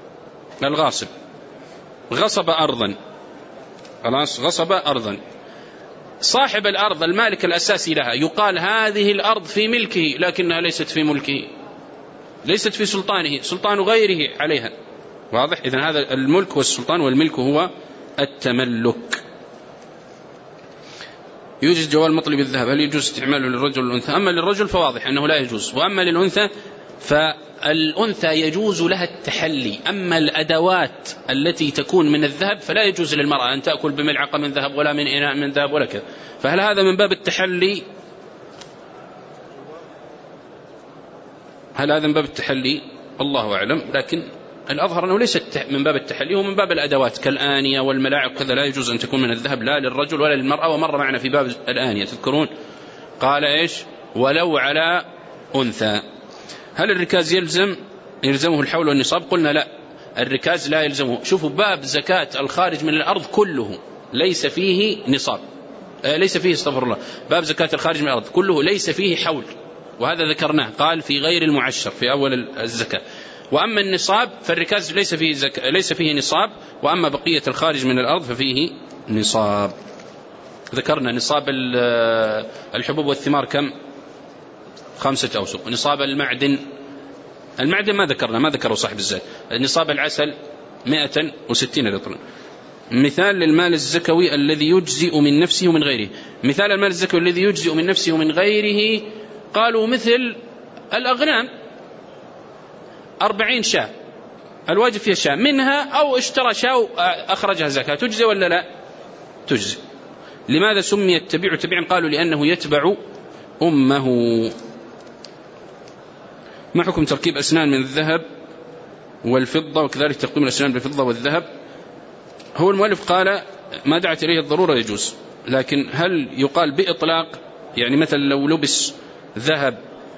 غصب أرضا، خلاص غصب أرضا، صاحب الأرض المالك الأساسي لها يقال هذه الأرض في ملكه، لكنها ليست في ملكه، ليست في سلطانه، سلطان غيره عليها. واضح؟ إذن هذا الملك والسلطان، والملك هو التملك. يوجد جواز مطلب الذهب، هل يجوز استعماله للرجل والأنثى؟ أما للرجل فواضح أنه لا يجوز، وأما للأنثى فالأنثى يجوز لها التحلي. أما الأدوات التي تكون من الذهب فلا يجوز للمرأة أن تأكل بملعقة من ذهب ولا من إناء من ذهب ولا كذا. فهل هذا من باب التحلي؟ هل هذا من باب التحلي؟ الله أعلم، لكن الأظهر أنه ليس من باب التحلي، هو من باب الأدوات كالآنية والملاعق كذا، لا يجوز أن تكون من الذهب لا للرجل ولا للمرأة. ومر معنا في باب الآنية تذكرون قال إيش؟ ولو على أنثى. هل الركاز يلزمه الحول والنصاب؟ قلنا لا، الركاز لا يلزمه. شوفوا باب زكاة الخارج من الأرض كله ليس فيه نصاب، ليس فيه استغفر الله، باب زكاة الخارج من الأرض كله ليس فيه حول، وهذا ذكرناه، قال في غير المعشر في أول الزكاة. وأما النصاب فالركاز ليس فيه نصاب، وأما بقية الخارج من الأرض ففيه نصاب. ذكرنا نصاب الحبوب والثمار كم؟ 5 أوسق. نصاب المعدن ما ذكرنا، ما ذكره صاحب الزاد. نصاب العسل 160 لتر. مثال للمال الزكوي الذي يجزئ من نفسه ومن غيره. مثال المال الزكوي الذي يجزئ من نفسه ومن غيره قالوا مثل الأغنام، 40 شاة الواجب فيها شاة منها، أو اشترى شاة أخرجها زكاة، تجزي ولا لا؟ تجزي. لماذا سمي التبيع تبيعا؟ قالوا لأنه يتبع أمه. ما حكم تركيب أسنان من الذهب والفضة وكذلك تقديم الأسنان بالفضة والذهب؟ هو المؤلف قال ما دعت إليه الضرورة يجوز، لكن هل يقال بإطلاق؟ يعني مثلا لو لبس ذهب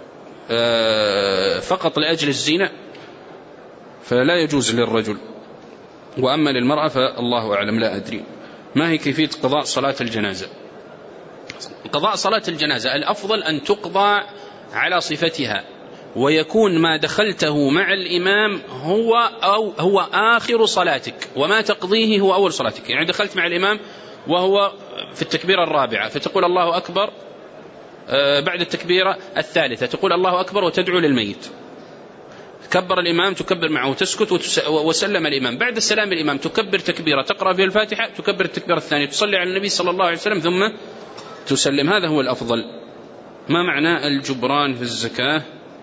فقط لأجل الزينة فلا يجوز للرجل، وأما للمرأة فالله أعلم، لا أدري. ما هي كيفية قضاء صلاة الجنازة؟ قضاء صلاة الجنازة الأفضل أن تقضى على صفتها، ويكون ما دخلته مع الإمام هو آخر صلاتك، وما تقضيه هو أول صلاتك. يعني دخلت مع الإمام وهو في التكبيرة الرابعة فتقول الله أكبر، بعد التكبيرة الثالثة تقول الله أكبر وتدعو للميت. كبر الإمام تكبر معه وتسكت وسلم الإمام. بعد السلام الإمام تكبر تكبيرة تقرأ فيها الفاتحة، تكبر التكبيرة الثانية تصلي على النبي صلى الله عليه وسلم ثم تسلم. هذا هو الأفضل. ما معنى الجبران في الزكاة؟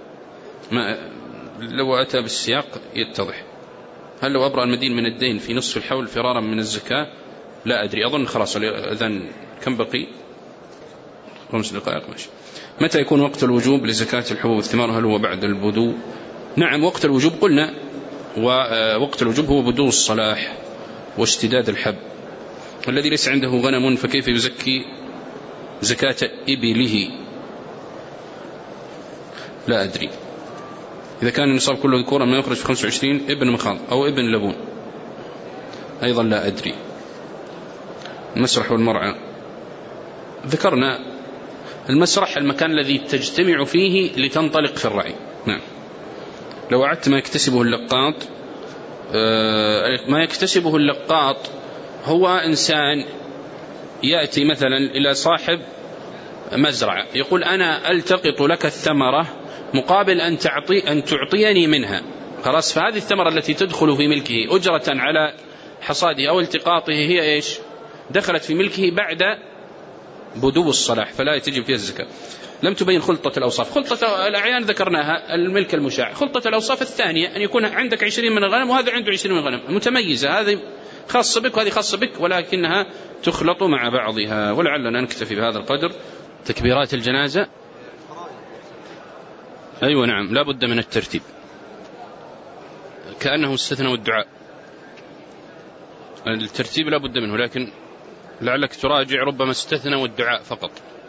لو أتى بالسياق يتضح. هل لو أبرأ المدين من الدين في نصف الحول فرارا من الزكاة؟ لا أدري، أظن خلاص الأذان كم بقي؟ 5 دقائق ماشي. متى يكون وقت الوجوب لزكاة الحبوب والثمار؟ هل هو بعد البدو؟ نعم، وقت الوجوب قلنا، ووقت الوجوب هو بدو الصلاح واشتداد الحب. الذي ليس عنده غنم فكيف يزكي زكاة إبله؟ لا أدري. إذا كان النصاب كله ذكورا ما يخرج في 25 ابن مخاض أو ابن لبون؟ أيضا لا أدري. المسرح والمرعى ذكرنا. المسرح المكان الذي تجتمع فيه لتنطلق في الرعي. نعم. لو أعدت ما يكتسبه اللقاط، ما يكتسبه اللقاط هو إنسان يأتي مثلا إلى صاحب مزرعة يقول أنا ألتقط لك الثمرة مقابل أن تعطيني منها، خلاص. فهذه الثمرة التي تدخل في ملكه أجرة على حصاده أو التقاطه هي إيش؟ دخلت في ملكه بعد بدو الصلاح، فلا تجب فيها الزكاة. لم تبين خلطة الأوصاف. خلطة الأعيان ذكرناها، الملك المشاع. خلطة الأوصاف الثانية أن يكون عندك 20 من الغنم وهذا عنده 20 من الغنم متميزة، هذه خاصة بك وهذه خاصة بك، ولكنها تخلط مع بعضها. ولعلنا نكتفي بهذا القدر. تكبيرات الجنازة أيوة نعم، لا بد من الترتيب، كأنه استثنوا الدعاء. الترتيب لا بد منه، لكن لعلك تراجع، ربما استثنوا الدعاء فقط.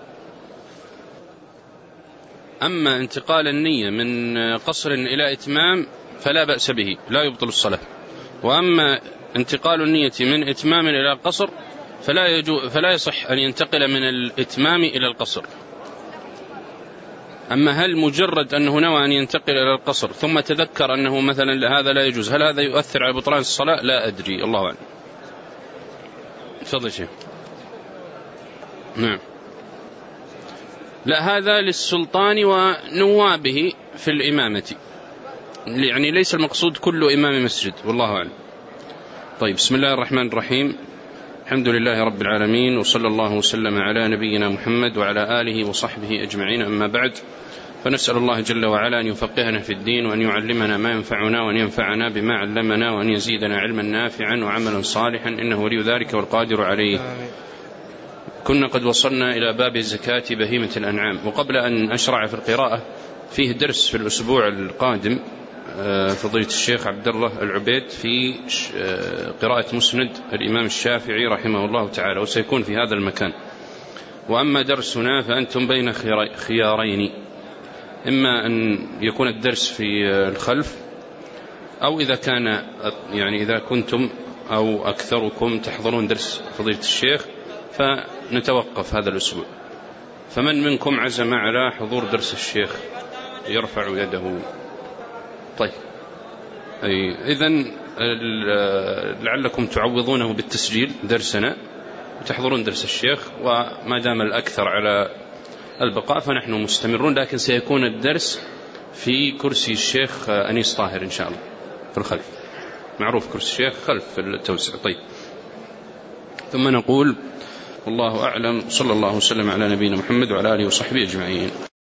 أما انتقال النية من قصر إلى إتمام فلا بأس به، لا يبطل الصلاة. وأما انتقال النية من إتمام إلى قصر فلا يصح أن ينتقل من الإتمام إلى القصر. أما هل مجرد أنه نوى أن ينتقل إلى القصر ثم تذكر أنه مثلا هذا لا يجوز، هل هذا يؤثر على بطلان الصلاة؟ لا أدري، الله أعلم. تفضل شيء. نعم. لا، هذا للسلطان ونوابه في الإمامة، يعني ليس المقصود كل إمام مسجد، والله أعلم. طيب، بسم الله الرحمن الرحيم. الحمد لله رب العالمين، وصلى الله وسلم على نبينا محمد وعلى آله وصحبه أجمعين. أما بعد، فنسأل الله جل وعلا أن يفقهنا في الدين، وأن يعلمنا ما ينفعنا، وأن ينفعنا بما علمنا، وأن يزيدنا علما نافعا وعملا صالحا، إنه ولي ذلك والقادر عليه. كنا قد وصلنا إلى باب زكاة بهيمة الأنعام. وقبل أن أشرع في القراءة، فيه درس في الأسبوع القادم فضيلة الشيخ عبد الله العبيد في قراءة مسند الإمام الشافعي رحمه الله تعالى، وسيكون في هذا المكان. وأما درسنا فأنتم بين خيارين، إما أن يكون الدرس في الخلف، أو إذا كنتم أو أكثركم تحضرون درس فضيلة الشيخ فنتوقف هذا الأسبوع. فمن منكم عزم على حضور درس الشيخ يرفع يده؟ طيب، إذن لعلكم تعوضونه بالتسجيل درسنا وتحضرون درس الشيخ، وما دام الأكثر على البقاء فنحن مستمرون، لكن سيكون الدرس في كرسي الشيخ أنيس طاهر إن شاء الله في الخلف، معروف كرسي الشيخ خلف في التوسع. طيب، ثم نقول والله أعلم، صلى الله وسلم على نبينا محمد وعلى آله وصحبه أجمعين.